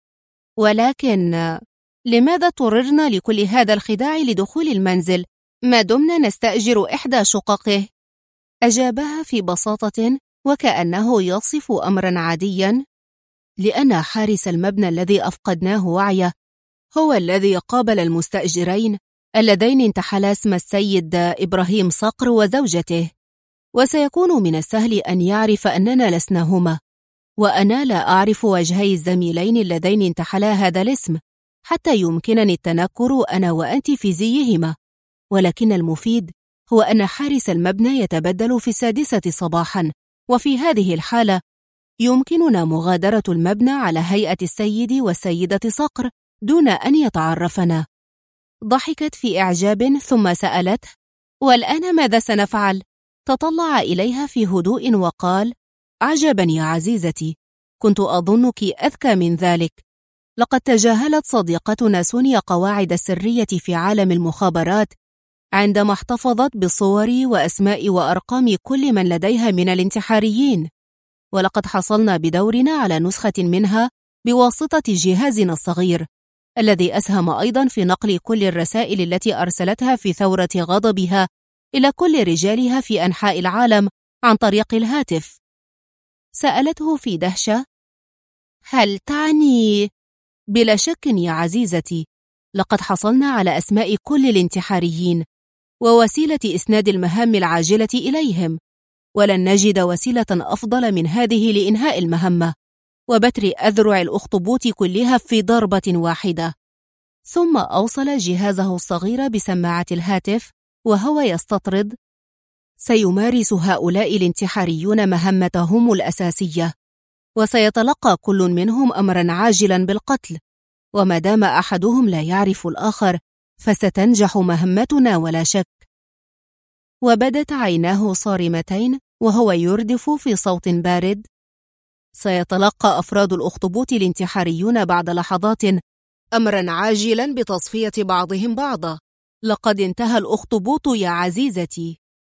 ولكن لماذا اضطررنا لكل هذا الخداع لدخول المنزل ما دمنا نستأجر إحدى شققه؟ أجابها في بساطة وكأنه يصف أمرا عاديا: لأن حارس المبنى الذي أفقدناه وعيه هو الذي قابل المستأجرين اللذين انتحلا اسم السيد إبراهيم صقر وزوجته، وسيكون من السهل أن يعرف أننا لسنا هما، وأنا لا أعرف وجهي الزميلين اللذين انتحلا هذا الاسم حتى يمكنني التنكر أنا وأنت في زيهما. ولكن المفيد هو أن حارس المبنى يتبدل في 6 صباحا، وفي هذه الحالة يمكننا مغادرة المبنى على هيئة السيد والسيدة صقر دون أن يتعرفنا. ضحكت في إعجاب ثم سألته: والآن ماذا سنفعل؟ تطلع إليها في هدوء وقال: عجبا يا عزيزتي، كنت أظنك أذكى من ذلك. لقد تجاهلت صديقتنا سونيا قواعد السرية في عالم المخابرات عندما احتفظت بصور وأسماء وأرقام كل من لديها من الانتحاريين، ولقد حصلنا بدورنا على نسخة منها بواسطة جهازنا الصغير الذي أسهم أيضا في نقل كل الرسائل التي أرسلتها في ثورة غضبها إلى كل رجالها في أنحاء العالم عن طريق الهاتف. سألته في دهشة: هل تعني؟ بلا شك يا عزيزتي، لقد حصلنا على أسماء كل الانتحاريين ووسيلة إسناد المهام العاجلة إليهم، ولن نجد وسيلة أفضل من هذه لإنهاء المهمة وبتر أذرع الأخطبوط كلها في ضربة واحدة. ثم أوصل جهازه الصغير بسماعة الهاتف وهو يستطرد: سيمارس هؤلاء الانتحاريون مهمتهم الأساسية، وسيتلقى كل منهم أمرا عاجلا بالقتل، وما دام أحدهم لا يعرف الآخر فستنجح مهمتنا ولا شك. وبدت عيناه صارمتين وهو يردف في صوت بارد: سيتلقى أفراد الأخطبوط الانتحاريون بعد لحظات أمرا عاجلا بتصفية بعضهم بعضا. لقد انتهى الأخطبوط يا عزيزتي.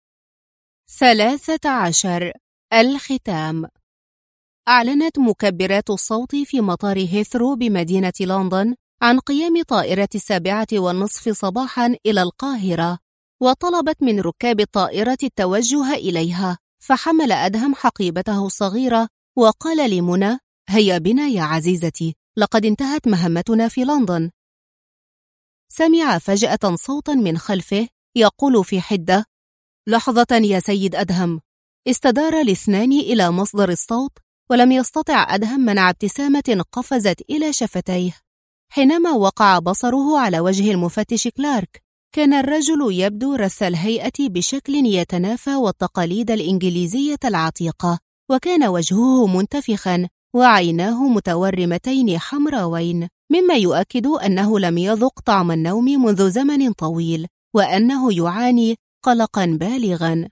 13. الختام. أعلنت مكبرات الصوت في مطار هيثرو بمدينة لندن عن قيام طائرة 7:30 صباحا إلى القاهرة، وطلبت من ركاب الطائرة التوجه إليها، فحمل أدهم حقيبته الصغيرة وقال لمنى: هيا بنا يا عزيزتي، لقد انتهت مهمتنا في لندن. سمع فجأة صوتا من خلفه يقول في حدة: لحظة يا سيد أدهم. استدار الاثنان إلى مصدر الصوت، ولم يستطع أدهم منع ابتسامة قفزت إلى شفتيه حينما وقع بصره على وجه المفتش كلارك. كان الرجل يبدو رث الهيئة بشكل يتنافى والتقاليد الإنجليزية العتيقة، وكان وجهه منتفخا وعيناه متورمتين حمراوين. مما يؤكد أنه لم يذق طعم النوم منذ زمن طويل، وأنه يعاني قلقاً بالغاً.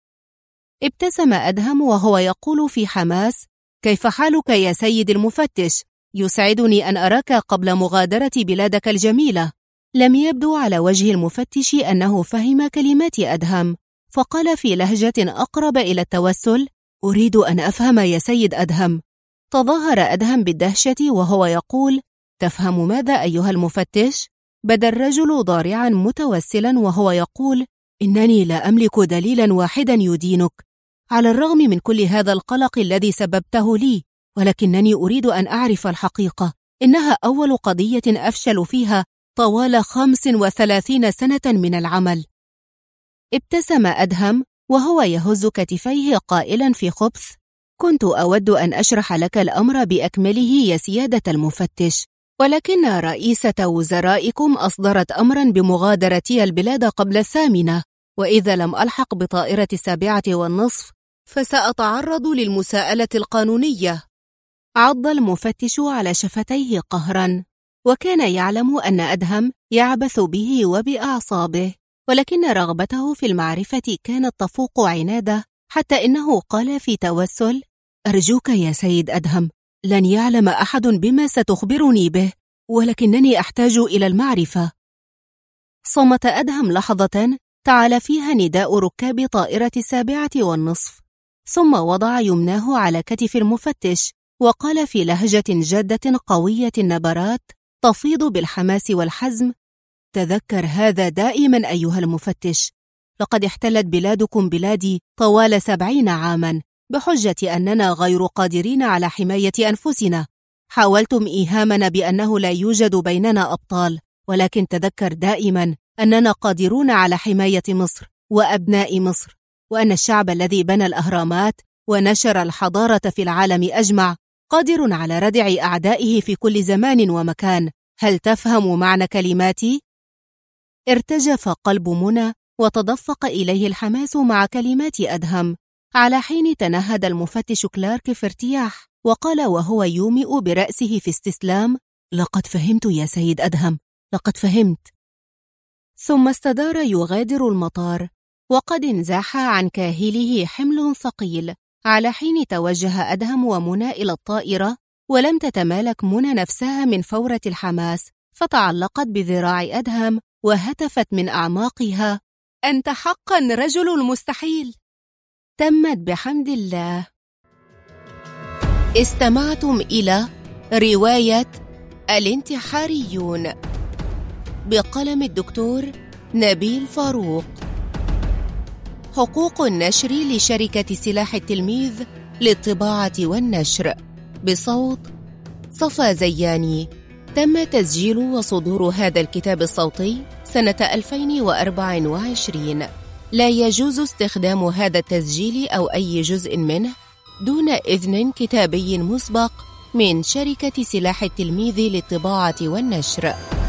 ابتسم أدهم وهو يقول في حماس: كيف حالك يا سيد المفتش؟ يسعدني أن أراك قبل مغادرة بلادك الجميلة. لم يبدو على وجه المفتش أنه فهم كلمات أدهم، فقال في لهجة أقرب إلى التوسل: أريد أن أفهم يا سيد أدهم. تظاهر أدهم بالدهشة وهو يقول: تفهم ماذا أيها المفتش؟ بدا الرجل ضارعا متوسلا وهو يقول: إنني لا أملك دليلا واحدا يدينك، على الرغم من كل هذا القلق الذي سببته لي، ولكنني أريد أن أعرف الحقيقة. إنها أول قضية أفشل فيها طوال 35 سنة من العمل. ابتسم أدهم وهو يهز كتفيه قائلا في خبث: كنت أود أن أشرح لك الأمر بأكمله يا سيادة المفتش، ولكن رئيسة وزرائكم أصدرت أمرا بمغادرتي البلاد قبل 8، وإذا لم ألحق بطائرة 7:30 فسأتعرض للمساءلة القانونية. عض المفتش على شفتيه قهرا، وكان يعلم أن أدهم يعبث به وبأعصابه، ولكن رغبته في المعرفة كانت تفوق عناده، حتى إنه قال في توسل: أرجوك يا سيد أدهم، لن يعلم أحد بما ستخبرني به، ولكنني أحتاج إلى المعرفة. صمت أدهم لحظة تعال فيها نداء ركاب طائرة 7:30، ثم وضع يمناه على كتف المفتش وقال في لهجة جادة قوية النبرات تفيض بالحماس والحزم: تذكر هذا دائما أيها المفتش، لقد احتلت بلادكم بلادي طوال 70 عاما بحجة أننا غير قادرين على حماية أنفسنا. حاولتم إيهامنا بأنه لا يوجد بيننا أبطال، ولكن تذكر دائما أننا قادرون على حماية مصر وأبناء مصر، وأن الشعب الذي بنى الأهرامات ونشر الحضارة في العالم أجمع قادر على ردع أعدائه في كل زمان ومكان. هل تفهم معنى كلماتي؟ ارتجف قلب منى وتدفق إليه الحماس مع كلمات أدهم، على حين تنهد المفتش كلارك في ارتياح وقال وهو يومئ برأسه في استسلام: لقد فهمت يا سيد أدهم، لقد فهمت. ثم استدار يغادر المطار، وقد انزاح عن كاهله حمل ثقيل، على حين توجه أدهم ومنى إلى الطائرة، ولم تتمالك منى نفسها من فورة الحماس، فتعلقت بذراع أدهم وهتفت من أعماقها: أنت حقا رجل المستحيل. تمت بحمد الله. استمعتم إلى رواية الانتحاريون بقلم الدكتور نبيل فاروق. حقوق النشر لشركة سلاح التلميذ للطباعة والنشر، بصوت صفا زياني. تم تسجيل وصدور هذا الكتاب الصوتي سنة 2024. لا يجوز استخدام هذا التسجيل أو أي جزء منه دون إذن كتابي مسبق من شركة سلاح التلميذ للطباعة والنشر.